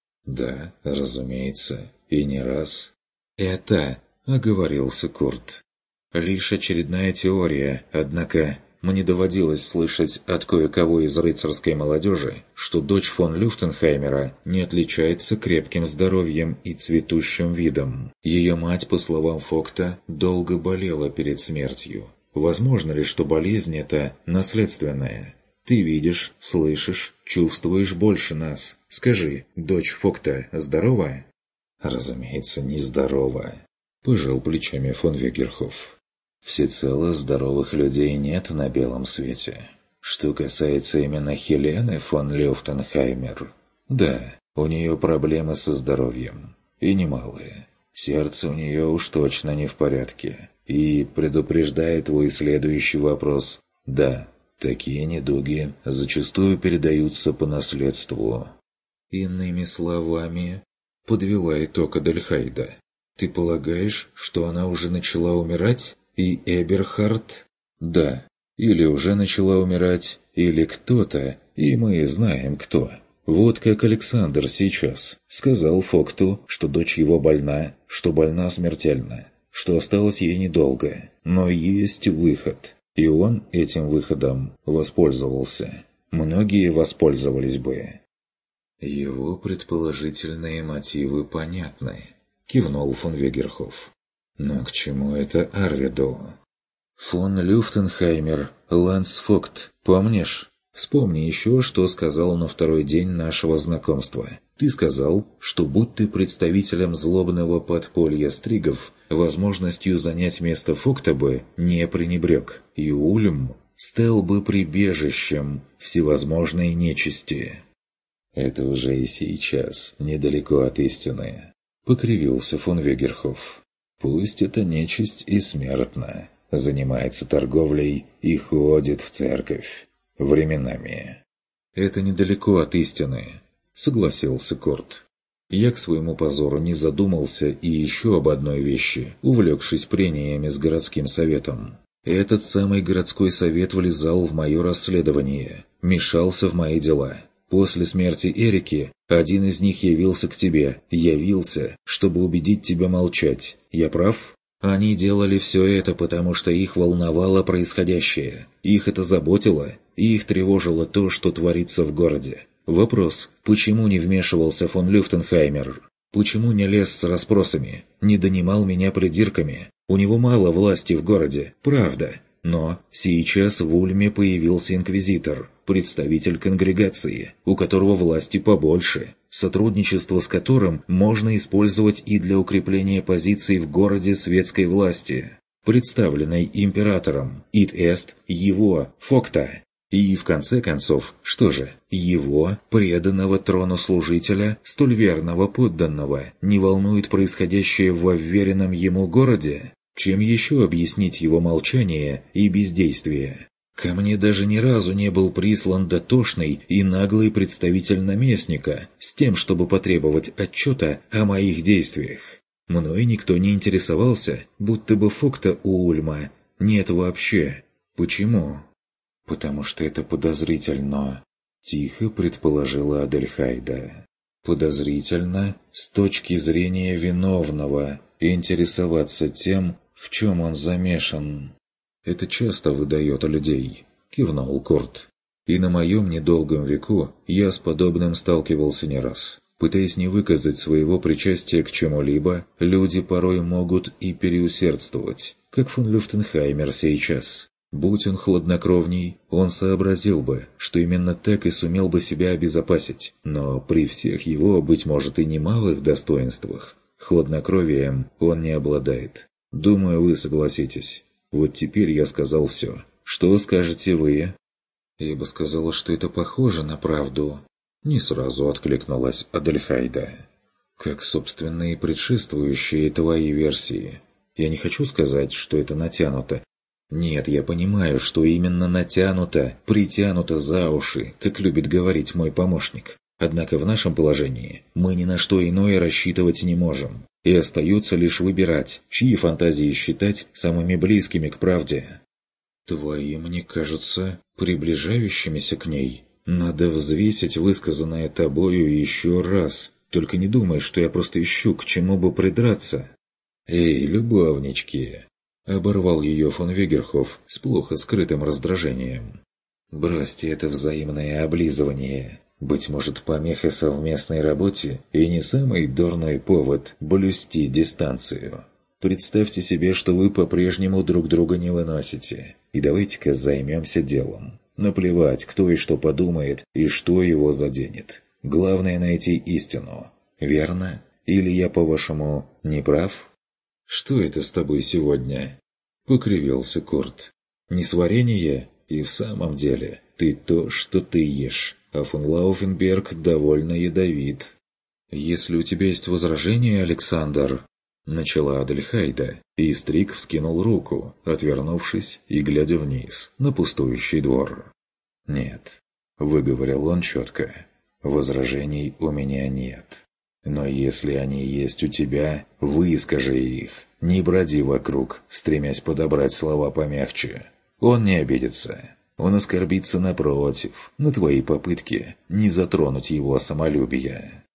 Да, разумеется, и не раз. Это, оговорился Курт. Лишь очередная теория, однако... Мне доводилось слышать от кое-кого из рыцарской молодежи, что дочь фон Люфтенхаймера не отличается крепким здоровьем и цветущим видом. Ее мать, по словам Фокта, долго болела перед смертью. Возможно ли, что болезнь эта наследственная? Ты видишь, слышишь, чувствуешь больше нас. Скажи, дочь Фокта здорова? Разумеется, не здорова. Пожал плечами фон Вегерхоф. Всецело здоровых людей нет на белом свете. Что касается именно Хелены фон Люфтенхаймер, да, у нее проблемы со здоровьем, и немалые. Сердце у нее уж точно не в порядке. И, предупреждая твой следующий вопрос, да, такие недуги зачастую передаются по наследству. Иными словами, подвела итог Адельхейда, ты полагаешь, что она уже начала умирать? И Эберхард? Да. Или уже начала умирать, или кто-то, и мы знаем кто. Вот как Александр сейчас сказал Фокту, что дочь его больна, что больна смертельно, что осталось ей недолго, но есть выход. И он этим выходом воспользовался. Многие воспользовались бы. Его предположительные мотивы понятны, кивнул фон Вегерхоф. Но к чему это Арвиду? Фон Люфтенхаймер, Ланс Фокт, помнишь? Вспомни еще, что сказал на второй день нашего знакомства. Ты сказал, что будь ты представителем злобного подполья Стригов, возможностью занять место Фокта бы не пренебрег, и Ульм стал бы прибежищем всевозможной нечисти. Это уже и сейчас недалеко от истины, — покривился фон Вегерхоф. Пусть эта нечисть и смертна, занимается торговлей и ходит в церковь. Временами. «Это недалеко от истины», — согласился Корт. Я к своему позору не задумался и еще об одной вещи, увлекшись прениями с городским советом. Этот самый городской совет влезал в мое расследование, мешался в мои дела. После смерти Эрики один из них явился к тебе, явился, чтобы убедить тебя молчать. Я прав? Они делали все это, потому что их волновало происходящее. Их это заботило, и их тревожило то, что творится в городе. Вопрос, почему не вмешивался фон Люфтенхаймер? Почему не лез с расспросами, не донимал меня придирками? У него мало власти в городе, правда. Но сейчас в Ульме появился инквизитор, представитель конгрегации, у которого власти побольше, сотрудничество с которым можно использовать и для укрепления позиций в городе светской власти, представленной императором, id est его, Фокта. И, в конце концов, что же, его, преданного трону служителя, столь верного подданного, не волнует происходящее в уверенном ему городе? Чем еще объяснить его молчание и бездействие? Ко мне даже ни разу не был прислан дотошный и наглый представитель наместника с тем, чтобы потребовать отчета о моих действиях. Мной никто не интересовался, будто бы Фокта у Ульма нет вообще. Почему? Потому что это подозрительно, тихо предположила Адельхайда. Подозрительно с точки зрения виновного интересоваться тем, в чем он замешан. Это часто выдает людей, кивнул Корт. И на моем недолгом веку я с подобным сталкивался не раз. Пытаясь не выказать своего причастия к чему-либо, люди порой могут и переусердствовать, как фон Люфтенхаймер сейчас. Будь он хладнокровней, он сообразил бы, что именно так и сумел бы себя обезопасить, но при всех его, быть может, и немалых достоинствах, хладнокровием он не обладает. Думаю, вы согласитесь. Вот теперь я сказал все. Что скажете вы? Я бы сказала, что это похоже на правду. Не сразу откликнулась Адельхайда. Как, собственно, и предшествующие твои версии. Я не хочу сказать, что это натянуто. Нет, я понимаю, что именно натянуто, притянуто за уши, как любит говорить мой помощник. Однако в нашем положении мы ни на что иное рассчитывать не можем. И остается лишь выбирать, чьи фантазии считать самыми близкими к правде. Твои, мне кажутся, приближающимися к ней. Надо взвесить высказанное тобою еще раз. Только не думай, что я просто ищу, к чему бы придраться. Эй, любовнички! Оборвал ее фон Вегерхоф с плохо скрытым раздражением. Бросьте это взаимное облизывание. Быть может, помеха совместной работе и не самый дурной повод блюсти дистанцию. Представьте себе, что вы по-прежнему друг друга не выносите. И давайте-ка займемся делом. Наплевать, кто и что подумает, и что его заденет. Главное найти истину. Верно? Или я, по-вашему, не прав? «Что это с тобой сегодня?» — покривился Корт. «Несварение? И в самом деле, ты то, что ты ешь, а фон Лауфенберг довольно ядовит». «Если у тебя есть возражения, Александр...» — начала Адельхайда, и Стриг вскинул руку, отвернувшись и глядя вниз, на пустующий двор. «Нет», — выговорил он четко, — «возражений у меня нет». Но если они есть у тебя, выскажи их, не броди вокруг, стремясь подобрать слова помягче. Он не обидится, он оскорбится напротив, на твои попытки не затронуть его самолюбие.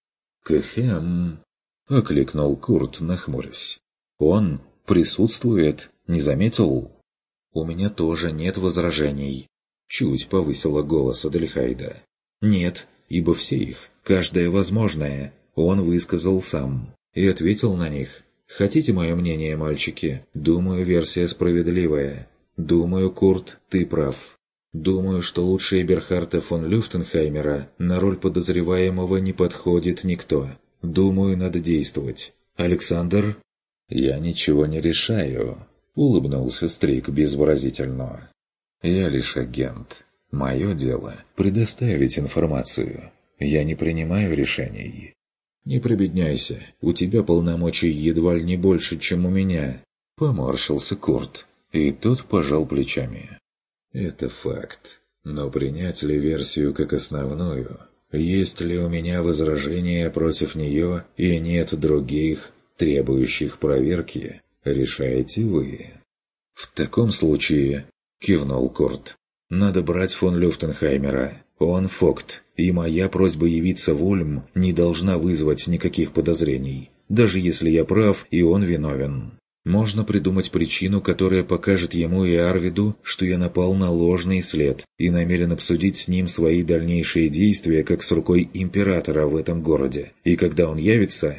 «Кэхэм!» — окликнул Курт, нахмурясь. «Он присутствует, не заметил?» «У меня тоже нет возражений», — чуть повысила голос Адельхайда. «Нет, ибо все их, каждое возможное, он высказал сам и ответил на них. Хотите мое мнение, мальчики? Думаю, версия справедливая. Думаю, Курт, ты прав. Думаю, что лучше Эберхарда фон Люфтенхаймера на роль подозреваемого не подходит никто. Думаю, надо действовать. Александр?» «Я ничего не решаю», — улыбнулся Стрик безвыразительно. «Я лишь агент. Мое дело — предоставить информацию. Я не принимаю решений». «Не прибедняйся, у тебя полномочий едва ли не больше, чем у меня», — поморщился Курт. И тот пожал плечами. «Это факт. Но принять ли версию как основную? Есть ли у меня возражения против нее и нет других, требующих проверки? Решаете вы». «В таком случае», — кивнул Курт, — «надо брать фон Люфтенхаймера. Он факт, и моя просьба явиться в Ульм не должна вызвать никаких подозрений, даже если я прав и он виновен. Можно придумать причину, которая покажет ему и Арвиду, что я напал на ложный след и намерен обсудить с ним свои дальнейшие действия как с рукой императора в этом городе. И когда он явится...»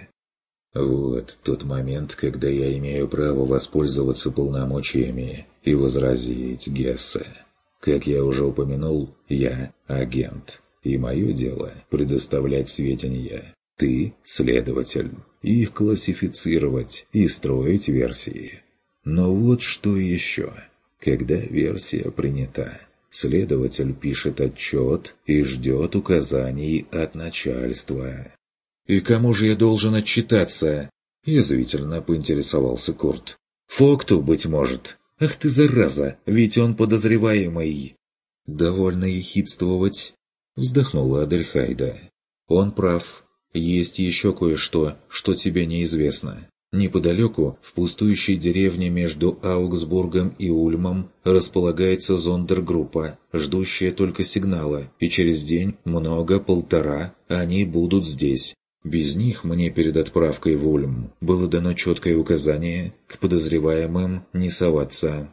«Вот тот момент, когда я имею право воспользоваться полномочиями и возразить Гессе. Как я уже упомянул, я агент, и мое дело предоставлять сведения. Ты – следователь, их классифицировать и строить версии. Но вот что еще. Когда версия принята, следователь пишет отчет и ждет указаний от начальства». «И кому же я должен отчитаться?» – язвительно поинтересовался Курт. «Фокту, быть может. Ах ты, зараза, ведь он подозреваемый!» «Довольно ехидствовать», – вздохнула Адельхайда. «Он прав. Есть еще кое-что, что тебе неизвестно. Неподалеку, в пустующей деревне между Аугсбургом и Ульмом, располагается зондергруппа, ждущая только сигнала, и через день, много-полтора, они будут здесь. Без них мне перед отправкой в Ульм было дано четкое указание к подозреваемым не соваться».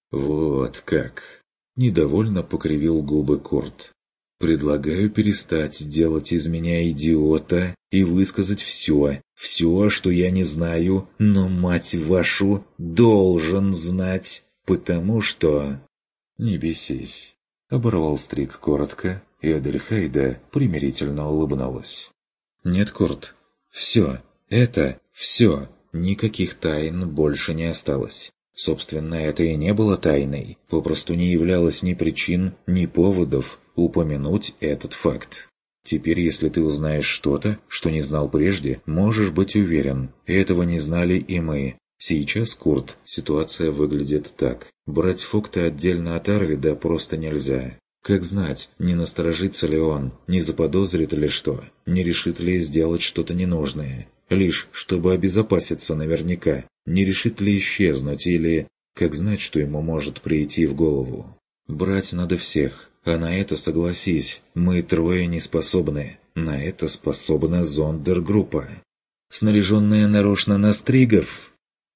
«Вот как!» – недовольно покривил губы Курт. «Предлагаю перестать делать из меня идиота и высказать все, все, что я не знаю, но, мать вашу, должен знать, потому что...» «Не бесись», — оборвал Стрик коротко, и Адельхайда примирительно улыбнулась. «Нет, Курт, все, это все, никаких тайн больше не осталось. Собственно, это и не было тайной, попросту не являлось ни причин, ни поводов упомянуть этот факт. Теперь, если ты узнаешь что-то, что не знал прежде, можешь быть уверен, этого не знали и мы. Сейчас, Курт, ситуация выглядит так. Брать Фокта отдельно от Арвида просто нельзя. Как знать, не насторожится ли он, не заподозрит ли что, не решит ли сделать что-то ненужное. Лишь, чтобы обезопаситься наверняка, не решит ли исчезнуть или... Как знать, что ему может прийти в голову? Брать надо всех, а на это, согласись, мы трое не способны. На это способна зондергруппа. Снаряженная нарочно на стригов?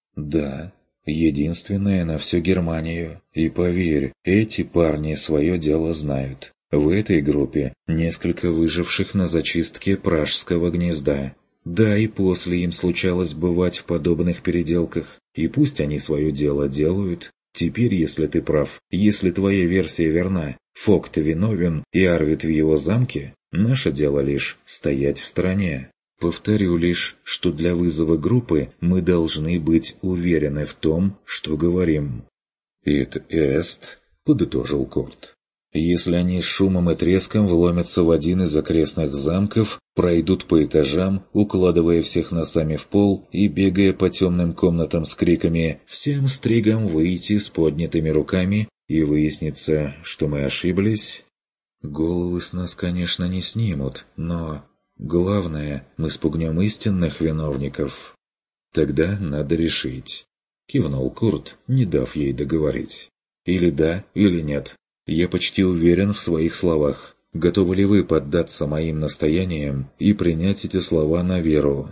Да, единственная на всю Германию. И поверь, эти парни свое дело знают. В этой группе несколько выживших на зачистке пражского гнезда. Да, и после им случалось бывать в подобных переделках. И пусть они свое дело делают. Теперь, если ты прав, если твоя версия верна, Фокт виновен и Арвид в его замке, наше дело лишь стоять в стороне. Повторю лишь, что для вызова группы мы должны быть уверены в том, что говорим. «Ит эст», — подытожил Курт. «Если они с шумом и треском вломятся в один из окрестных замков, пройдут по этажам, укладывая всех носами в пол и бегая по темным комнатам с криками «Всем стригам выйти с поднятыми руками!» и выяснится, что мы ошиблись, головы с нас, конечно, не снимут, но... Главное, мы спугнем истинных виновников. Тогда надо решить. Кивнул Курт, не дав ей договорить. Или да, или нет. Я почти уверен в своих словах. Готовы ли вы поддаться моим настояниям и принять эти слова на веру?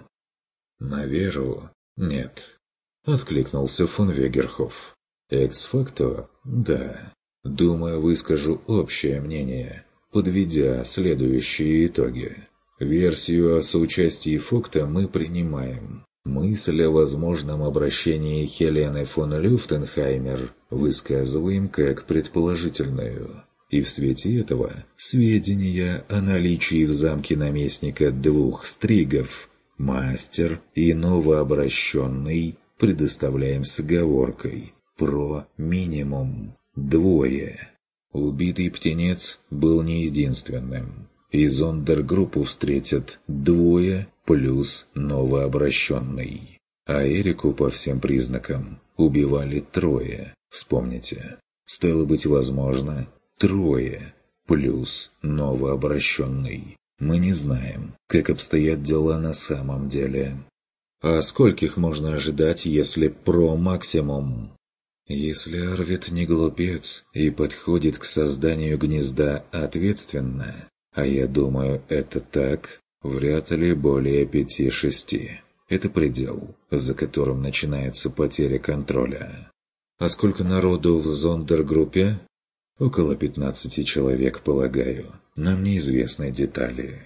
На веру? Нет. Откликнулся фон Вегерхоф. Экс-факто? Да. Думаю, выскажу общее мнение, подведя следующие итоги. Версию о соучастии Фокта мы принимаем. Мысль о возможном обращении Хелены фон Люфтенхаймер высказываем как предположительную. И в свете этого сведения о наличии в замке наместника двух стригов, мастер и новообращенный, предоставляем с оговоркой про минимум двое. Убитый птенец был не единственным. И зондергруппу встретят двое плюс новообращенный. А Эрику по всем признакам убивали трое, вспомните. Стало быть, возможно, трое плюс новообращенный. Мы не знаем, как обстоят дела на самом деле. А скольких можно ожидать, если про максимум? Если Арвид не глупец и подходит к созданию гнезда ответственно, а я думаю, это так, вряд ли более пяти-шести. Это предел, за которым начинается потеря контроля. А сколько народу в зондергруппе? Около пятнадцати человек, полагаю. Нам неизвестны детали.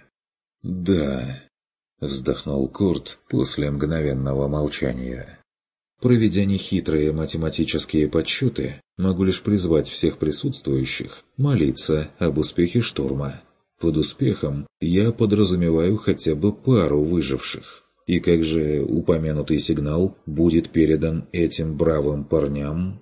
Да, вздохнул Курт после мгновенного молчания. Проведя нехитрые математические подсчеты, могу лишь призвать всех присутствующих молиться об успехе штурма. Под успехом я подразумеваю хотя бы пару выживших. И как же упомянутый сигнал будет передан этим бравым парням?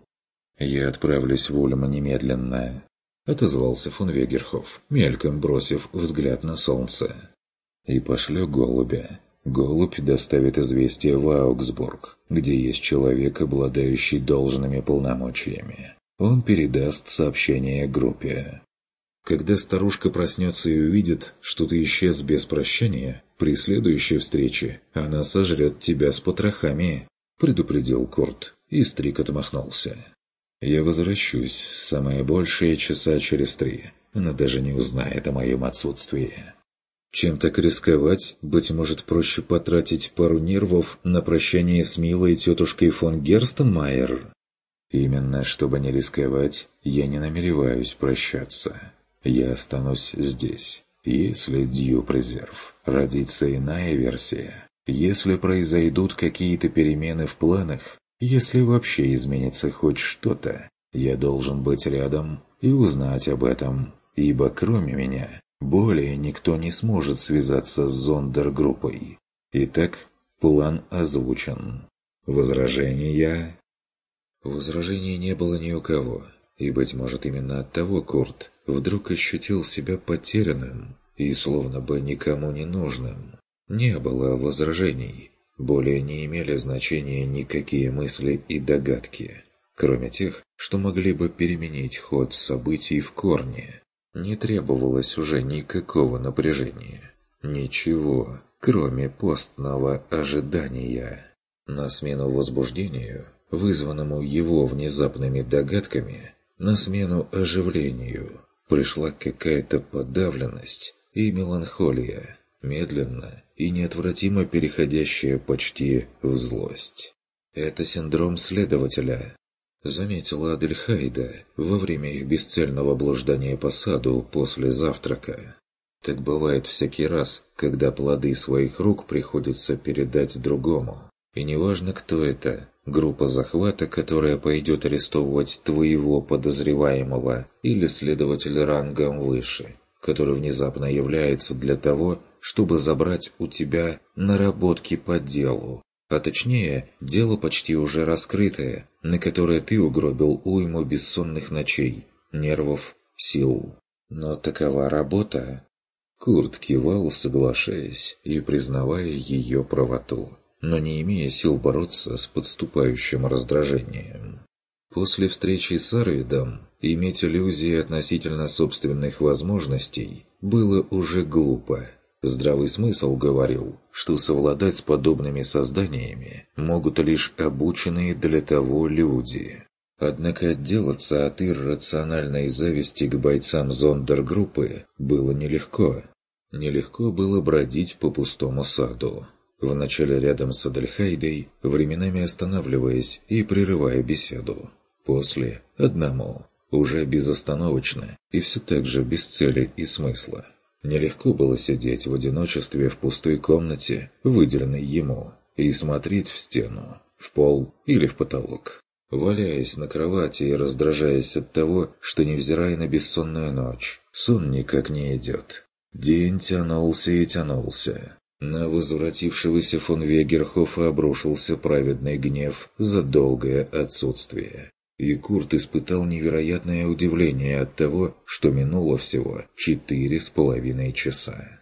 «Я отправлюсь в Ульм немедленно», — отозвался фон Вегерхоф, мельком бросив взгляд на солнце. «И пошлю голубя. Голубь доставит известие в Аугсбург, где есть человек, обладающий должными полномочиями. Он передаст сообщение группе. Когда старушка проснется и увидит, что ты исчез без прощания, при следующей встрече она сожрет тебя с потрохами», — предупредил Курт, и Стрик отмахнулся. «Я возвращусь, самое большее часа через три. Она даже не узнает о моем отсутствии. Чем так рисковать, быть может, проще потратить пару нервов на прощание с милой тетушкой фон Герстенмайер? Именно, чтобы не рисковать, я не намереваюсь прощаться. Я останусь здесь. Если Дьюп-резерв родится иная версия, если произойдут какие-то перемены в планах, если вообще изменится хоть что-то, я должен быть рядом и узнать об этом, ибо кроме меня более никто не сможет связаться с зондергруппой. Итак, план озвучен. Возражения? Возражений не было ни у кого, и, быть может, именно оттого Курт вдруг ощутил себя потерянным и словно бы никому не нужным. Не было возражений. Более не имели значения никакие мысли и догадки, кроме тех, что могли бы переменить ход событий в корне. Не требовалось уже никакого напряжения. Ничего, кроме постного ожидания. На смену возбуждению, вызванному его внезапными догадками, на смену оживлению, пришла какая-то подавленность и меланхолия, медленно и неотвратимо переходящая почти в злость. «Это синдром следователя», — заметила Адельхайда во время их бесцельного блуждания по саду после завтрака. «Так бывает всякий раз, когда плоды своих рук приходится передать другому. И неважно, кто это, группа захвата, которая пойдет арестовывать твоего подозреваемого, или следователь рангом выше, который внезапно является для того, чтобы забрать у тебя наработки по делу, а точнее, дело почти уже раскрытое, на которое ты угробил уйму бессонных ночей, нервов, сил. Но такова работа». Курт кивал, соглашаясь и признавая ее правоту, но не имея сил бороться с подступающим раздражением. После встречи с Арвидом иметь иллюзии относительно собственных возможностей было уже глупо. Здравый смысл говорил, что совладать с подобными созданиями могут лишь обученные для того люди. Однако отделаться от иррациональной зависти к бойцам зондергруппы было нелегко. Нелегко было бродить по пустому саду. Вначале рядом с Адельхайдой, временами останавливаясь и прерывая беседу. После – одному, уже безостановочно и все так же без цели и смысла. Нелегко было сидеть в одиночестве в пустой комнате, выделенной ему, и смотреть в стену, в пол или в потолок. валяясь на кровати и раздражаясь от того, что, невзирая на бессонную ночь, сон никак не идет. День тянулся и тянулся. На возвратившегося фон Вегерхофа обрушился праведный гнев за долгое отсутствие. И Курт испытал невероятное удивление от того, что минуло всего четыре с половиной часа.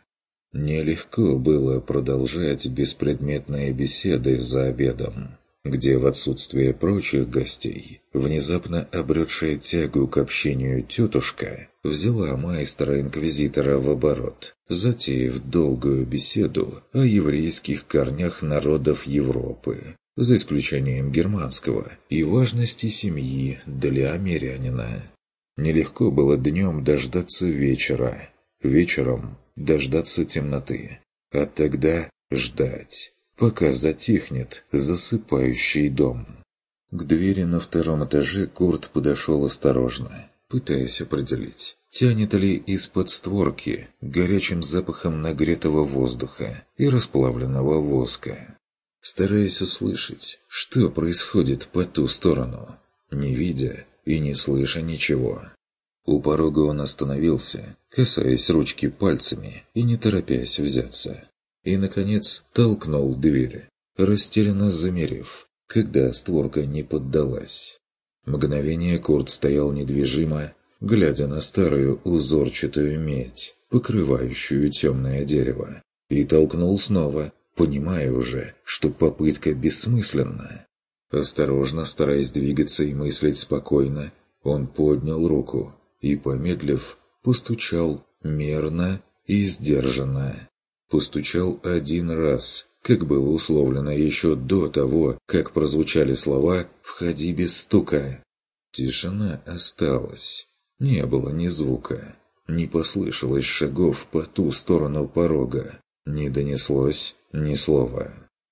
Нелегко было продолжать беспредметные беседы за обедом, где в отсутствие прочих гостей, внезапно обретшая тягу к общению тетушка, взяла майстера-инквизитора в оборот, затеяв долгую беседу о еврейских корнях народов Европы, за исключением германского, и важности семьи для мирянина. Нелегко было днем дождаться вечера, вечером дождаться темноты, а тогда ждать, пока затихнет засыпающий дом. К двери на втором этаже Курт подошел осторожно, пытаясь определить, тянет ли из-под створки горячим запахом нагретого воздуха и расплавленного воска. Стараясь услышать, что происходит по ту сторону, не видя и не слыша ничего. У порога он остановился, касаясь ручки пальцами и не торопясь взяться. И, наконец, толкнул дверь, растерянно замерев, когда створка не поддалась. Мгновение Курт стоял недвижимо, глядя на старую узорчатую медь, покрывающую темное дерево, и толкнул снова, понимая уже, что попытка бессмысленна. Осторожно, стараясь двигаться и мыслить спокойно, он поднял руку и, помедлив, постучал мерно и сдержанно. Постучал один раз, как было условлено еще до того, как прозвучали слова «входи без стука». Тишина осталась. Не было ни звука. Не послышалось шагов по ту сторону порога. Не донеслось ни слова.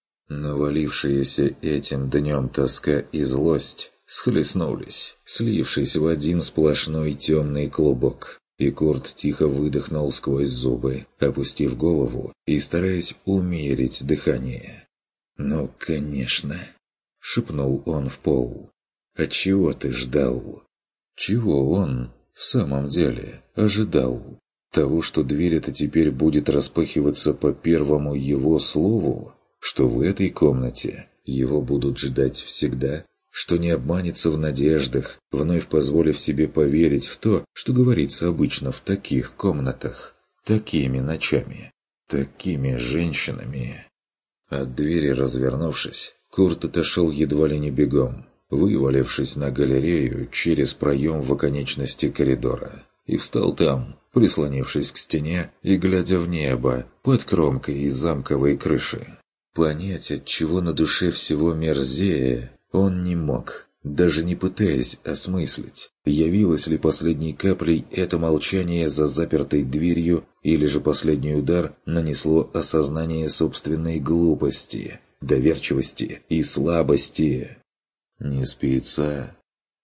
Навалившиеся этим днем тоска и злость схлестнулись, слившись в один сплошной темный клубок. И Курт тихо выдохнул сквозь зубы, опустив голову и стараясь умерить дыхание. «Ну, конечно!» — шепнул он в пол. «А чего ты ждал?» Чего он, в самом деле, ожидал? Того, что дверь эта теперь будет распахиваться по первому его слову? Что в этой комнате его будут ждать всегда? Что не обманется в надеждах, вновь позволив себе поверить в то, что говорится обычно в таких комнатах, такими ночами, такими женщинами? От двери развернувшись, Курт отошел едва ли не бегом, вывалившись на галерею через проем в оконечности коридора, и встал там, прислонившись к стене и глядя в небо под кромкой из замковой крыши. Понять, отчего на душе всего мерзее, он не мог, даже не пытаясь осмыслить, явилось ли последней каплей это молчание за запертой дверью, или же последний удар нанесло осознание собственной глупости, доверчивости и слабости. Не спится.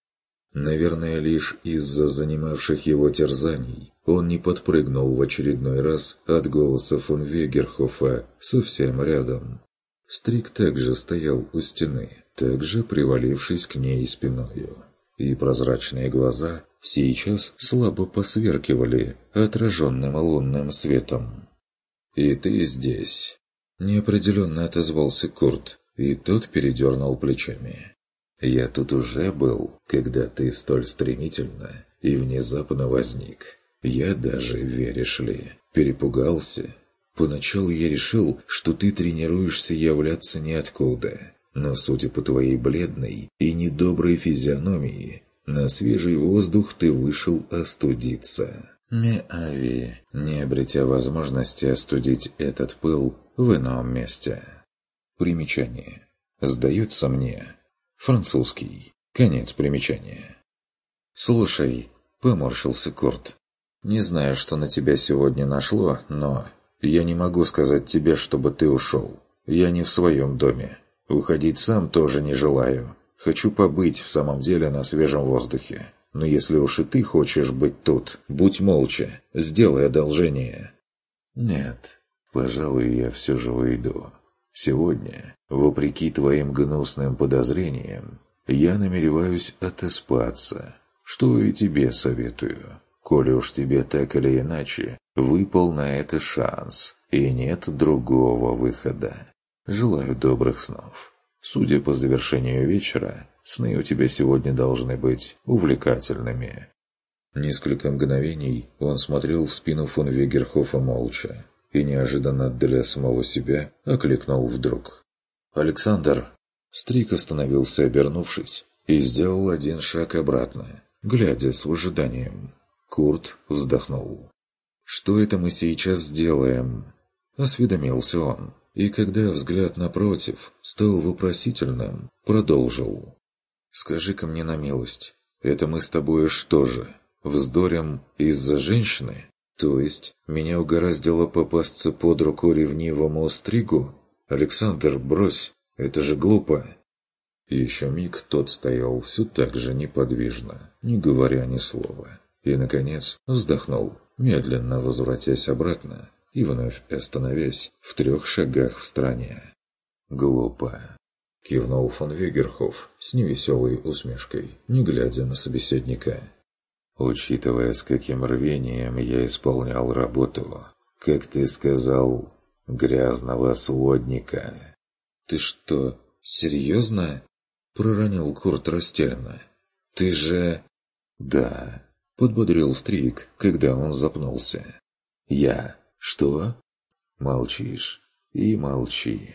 Наверное, лишь из-за занимавших его терзаний он не подпрыгнул в очередной раз от голоса фон Вегерхофа совсем рядом. Стрик также стоял у стены, также привалившись к ней спиною, и прозрачные глаза сейчас слабо посверкивали отраженным лунным светом. «И ты здесь?» – неопределенно отозвался Курт, и тот передернул плечами. «Я тут уже был, когда ты столь стремительно и внезапно возник. Я даже, веришь ли, перепугался. Поначалу я решил, что ты тренируешься являться ниоткуда, но, судя по твоей бледной и недоброй физиономии, на свежий воздух ты вышел остудиться». Меави, не обретя возможности остудить этот пыл в ином месте. Примечание. Сдается мне. Французский. Конец примечания. «Слушай», — поморщился Курт, — «не знаю, что на тебя сегодня нашло, но я не могу сказать тебе, чтобы ты ушел. Я не в своем доме. Уходить сам тоже не желаю. Хочу побыть в самом деле на свежем воздухе. Но если уж и ты хочешь быть тут, будь молча, сделай одолжение». «Нет, пожалуй, я все же уйду. Сегодня, вопреки твоим гнусным подозрениям, я намереваюсь отоспаться, что и тебе советую. Коли уж тебе так или иначе выпал на это шанс, и нет другого выхода. Желаю добрых снов. Судя по завершению вечера, сны у тебя сегодня должны быть увлекательными». Несколько мгновений он смотрел в спину фон Вегерхофа молча и неожиданно для самого себя окликнул вдруг. «Александр!» Стрик остановился, обернувшись, и сделал один шаг обратно, глядя с ожиданием. Курт вздохнул. «Что это мы сейчас сделаем?» Осведомился он, и когда взгляд напротив стал вопросительным, продолжил. «Скажи-ка мне на милость, это мы с тобой что же, вздорим из-за женщины? То есть меня угораздило попасться под руку ревнивому Стригу? Александр, брось, это же глупо!» Еще миг тот стоял все так же неподвижно, не говоря ни слова, и, наконец, вздохнул, медленно возвратясь обратно и вновь остановясь в трех шагах в стороне. «Глупо!» — кивнул фон Вегерхоф с невеселой усмешкой, не глядя на собеседника. «Учитывая, с каким рвением я исполнял работу, как ты сказал, грязного сводника». «Ты что, серьезно?» — проронил Курт растерянно. «Ты же...» «Да», — подбодрил Стрик, когда он запнулся. «Я... Что?» «Молчишь. И молчи.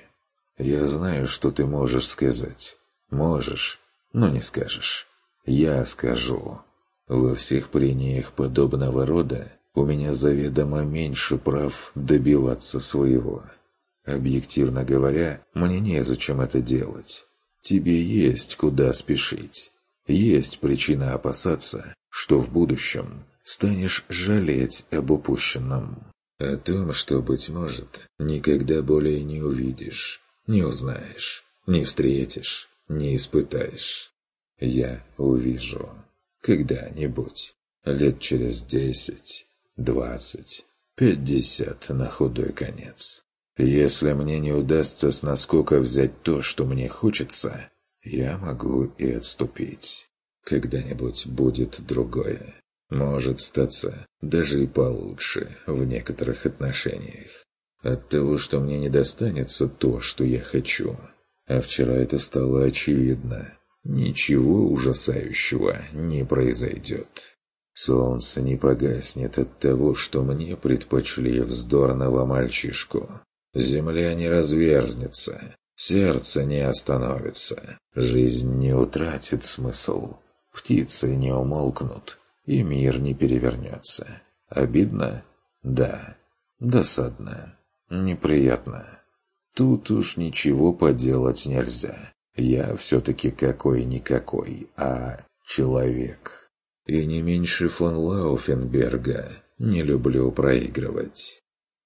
Я знаю, что ты можешь сказать. Можешь, но не скажешь. Я скажу. Во всех прениях подобного рода у меня заведомо меньше прав добиваться своего. Объективно говоря, мне незачем это делать. Тебе есть куда спешить. Есть причина опасаться, что в будущем станешь жалеть об упущенном. О том, что, быть может, никогда более не увидишь, не узнаешь, не встретишь, не испытаешь. Я увижу. Когда-нибудь. Лет через десять, двадцать, пятьдесят на худой конец. Если мне не удастся с наскока взять то, что мне хочется, я могу и отступить. Когда-нибудь будет другое. Может статься даже и получше в некоторых отношениях. От того, что мне не достанется то, что я хочу. А вчера это стало очевидно. Ничего ужасающего не произойдет. Солнце не погаснет от того, что мне предпочли вздорного мальчишку. Земля не разверзнется, сердце не остановится, жизнь не утратит смысл, птицы не умолкнут, и мир не перевернется. Обидно? Да. Досадно. Неприятно. Тут уж ничего поделать нельзя. Я все-таки какой-никакой, а человек. И не меньше фон Лауфенберга не люблю проигрывать.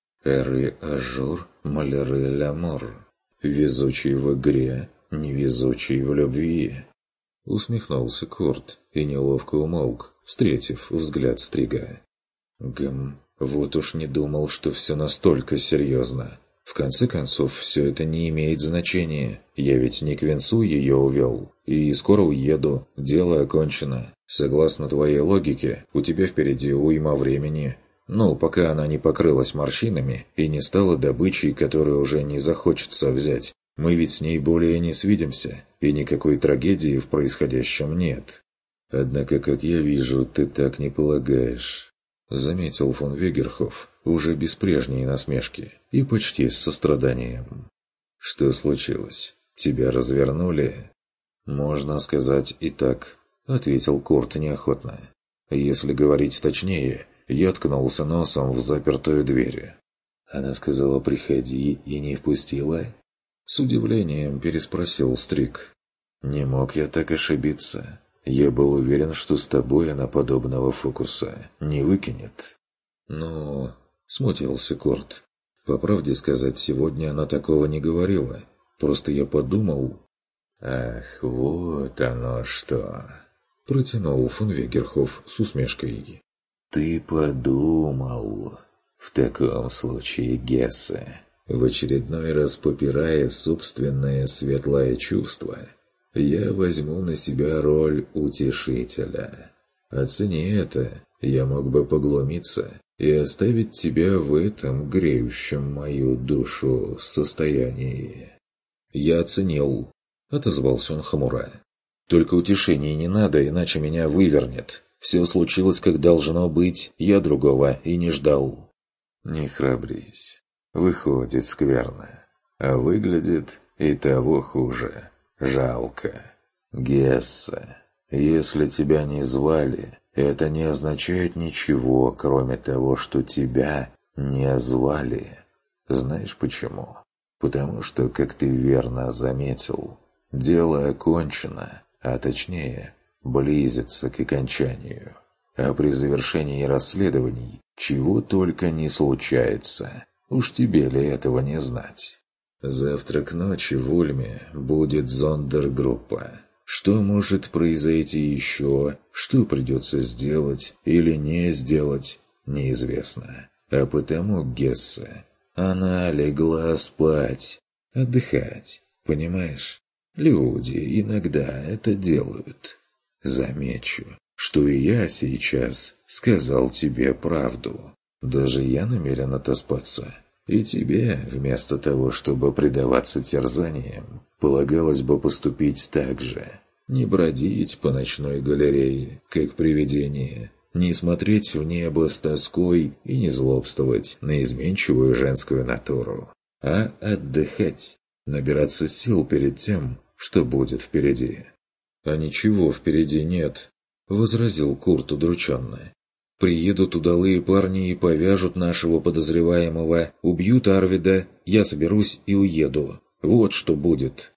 Эры ажур, маляры лямор. Везучий в игре, невезучий в любви. Усмехнулся Курт и неловко умолк, встретив взгляд Стрига. Гм, вот уж не думал, что все настолько серьезно. В конце концов, все это не имеет значения. Я ведь не к венцу ее увел. И скоро уеду, дело окончено. Согласно твоей логике, у тебя впереди уйма времени. Ну, пока она не покрылась морщинами и не стала добычей, которую уже не захочется взять. Мы ведь с ней более не свидимся, и никакой трагедии в происходящем нет. Однако, как я вижу, ты так не полагаешь. Заметил фон Вегерхоф, уже без прежней насмешки и почти с состраданием. Что случилось? Тебя развернули? Можно сказать и так, ответил Курт неохотно. Если говорить точнее, я ткнулся носом в запертую дверь. Она сказала «приходи» и не впустила? С удивлением переспросил Стрик. Не мог я так ошибиться. Я был уверен, что с тобой она подобного фокуса не выкинет. Но... Смутился Курт. По правде сказать, сегодня она такого не говорила. Просто я подумал... Ах, вот оно что... Протянул фон Вегерхоф с усмешкой. Ты подумал... В таком случае, Гессе, в очередной раз попирая собственное светлое чувство, Я возьму на себя роль утешителя. Оцени это, я мог бы поглумиться и оставить тебя в этом греющем мою душу состоянии». «Я оценил», — отозвался он хмуро. «Только утешений не надо, иначе меня вывернет. Все случилось, как должно быть, я другого и не ждал». «Не храбрись. Выходит скверно. А выглядит и того хуже. Жалко. Гесса, если тебя не звали, это не означает ничего, кроме того, что тебя не звали. Знаешь почему? Потому что, как ты верно заметил, дело окончено, а точнее, близится к окончанию. А при завершении расследований чего только не случается. Уж тебе ли этого не знать? Завтра к ночи в Ульме будет зондергруппа. Что может произойти еще, что придется сделать или не сделать, неизвестно. А потому, Гесса, она легла спать, отдыхать, понимаешь? Люди иногда это делают. Замечу, что и я сейчас сказал тебе правду. Даже я намерен отоспаться. И тебе, вместо того, чтобы предаваться терзаниям, полагалось бы поступить так же. Не бродить по ночной галерее, как привидение, не смотреть в небо с тоской и не злобствовать на изменчивую женскую натуру, а отдыхать, набираться сил перед тем, что будет впереди. «А ничего впереди нет», — возразил Курт удрученно. «Приедут удалые парни и повяжут нашего подозреваемого, убьют Арвида, я соберусь и уеду. Вот что будет».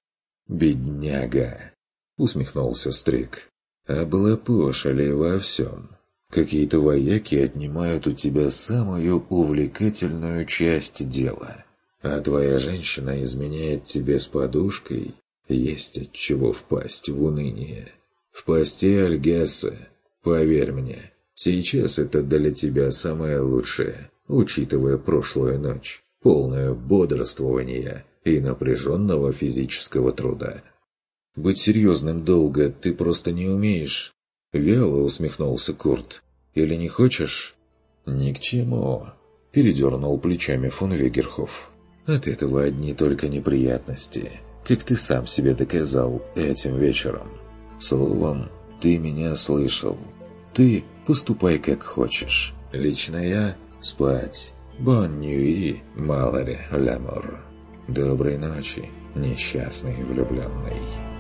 «Бедняга!» — усмехнулся Стрик. «Облапошили во всем. Какие-то вояки отнимают у тебя самую увлекательную часть дела. А твоя женщина изменяет тебе с подушкой, есть от чего впасть в уныние. В постель, Гесса, поверь мне». Сейчас это для тебя самое лучшее, учитывая прошлую ночь, полное бодрствования и напряженного физического труда. «Быть серьезным долго ты просто не умеешь», — вяло усмехнулся Курт. «Или не хочешь?» «Ни к чему», — передернул плечами фон Вегерхоф. «От этого одни только неприятности, как ты сам себе доказал этим вечером. Словом, ты меня слышал. Ты поступай как хочешь. Лично я спать. Бон нюи, маларе лямор. Доброй ночи, несчастный влюбленный».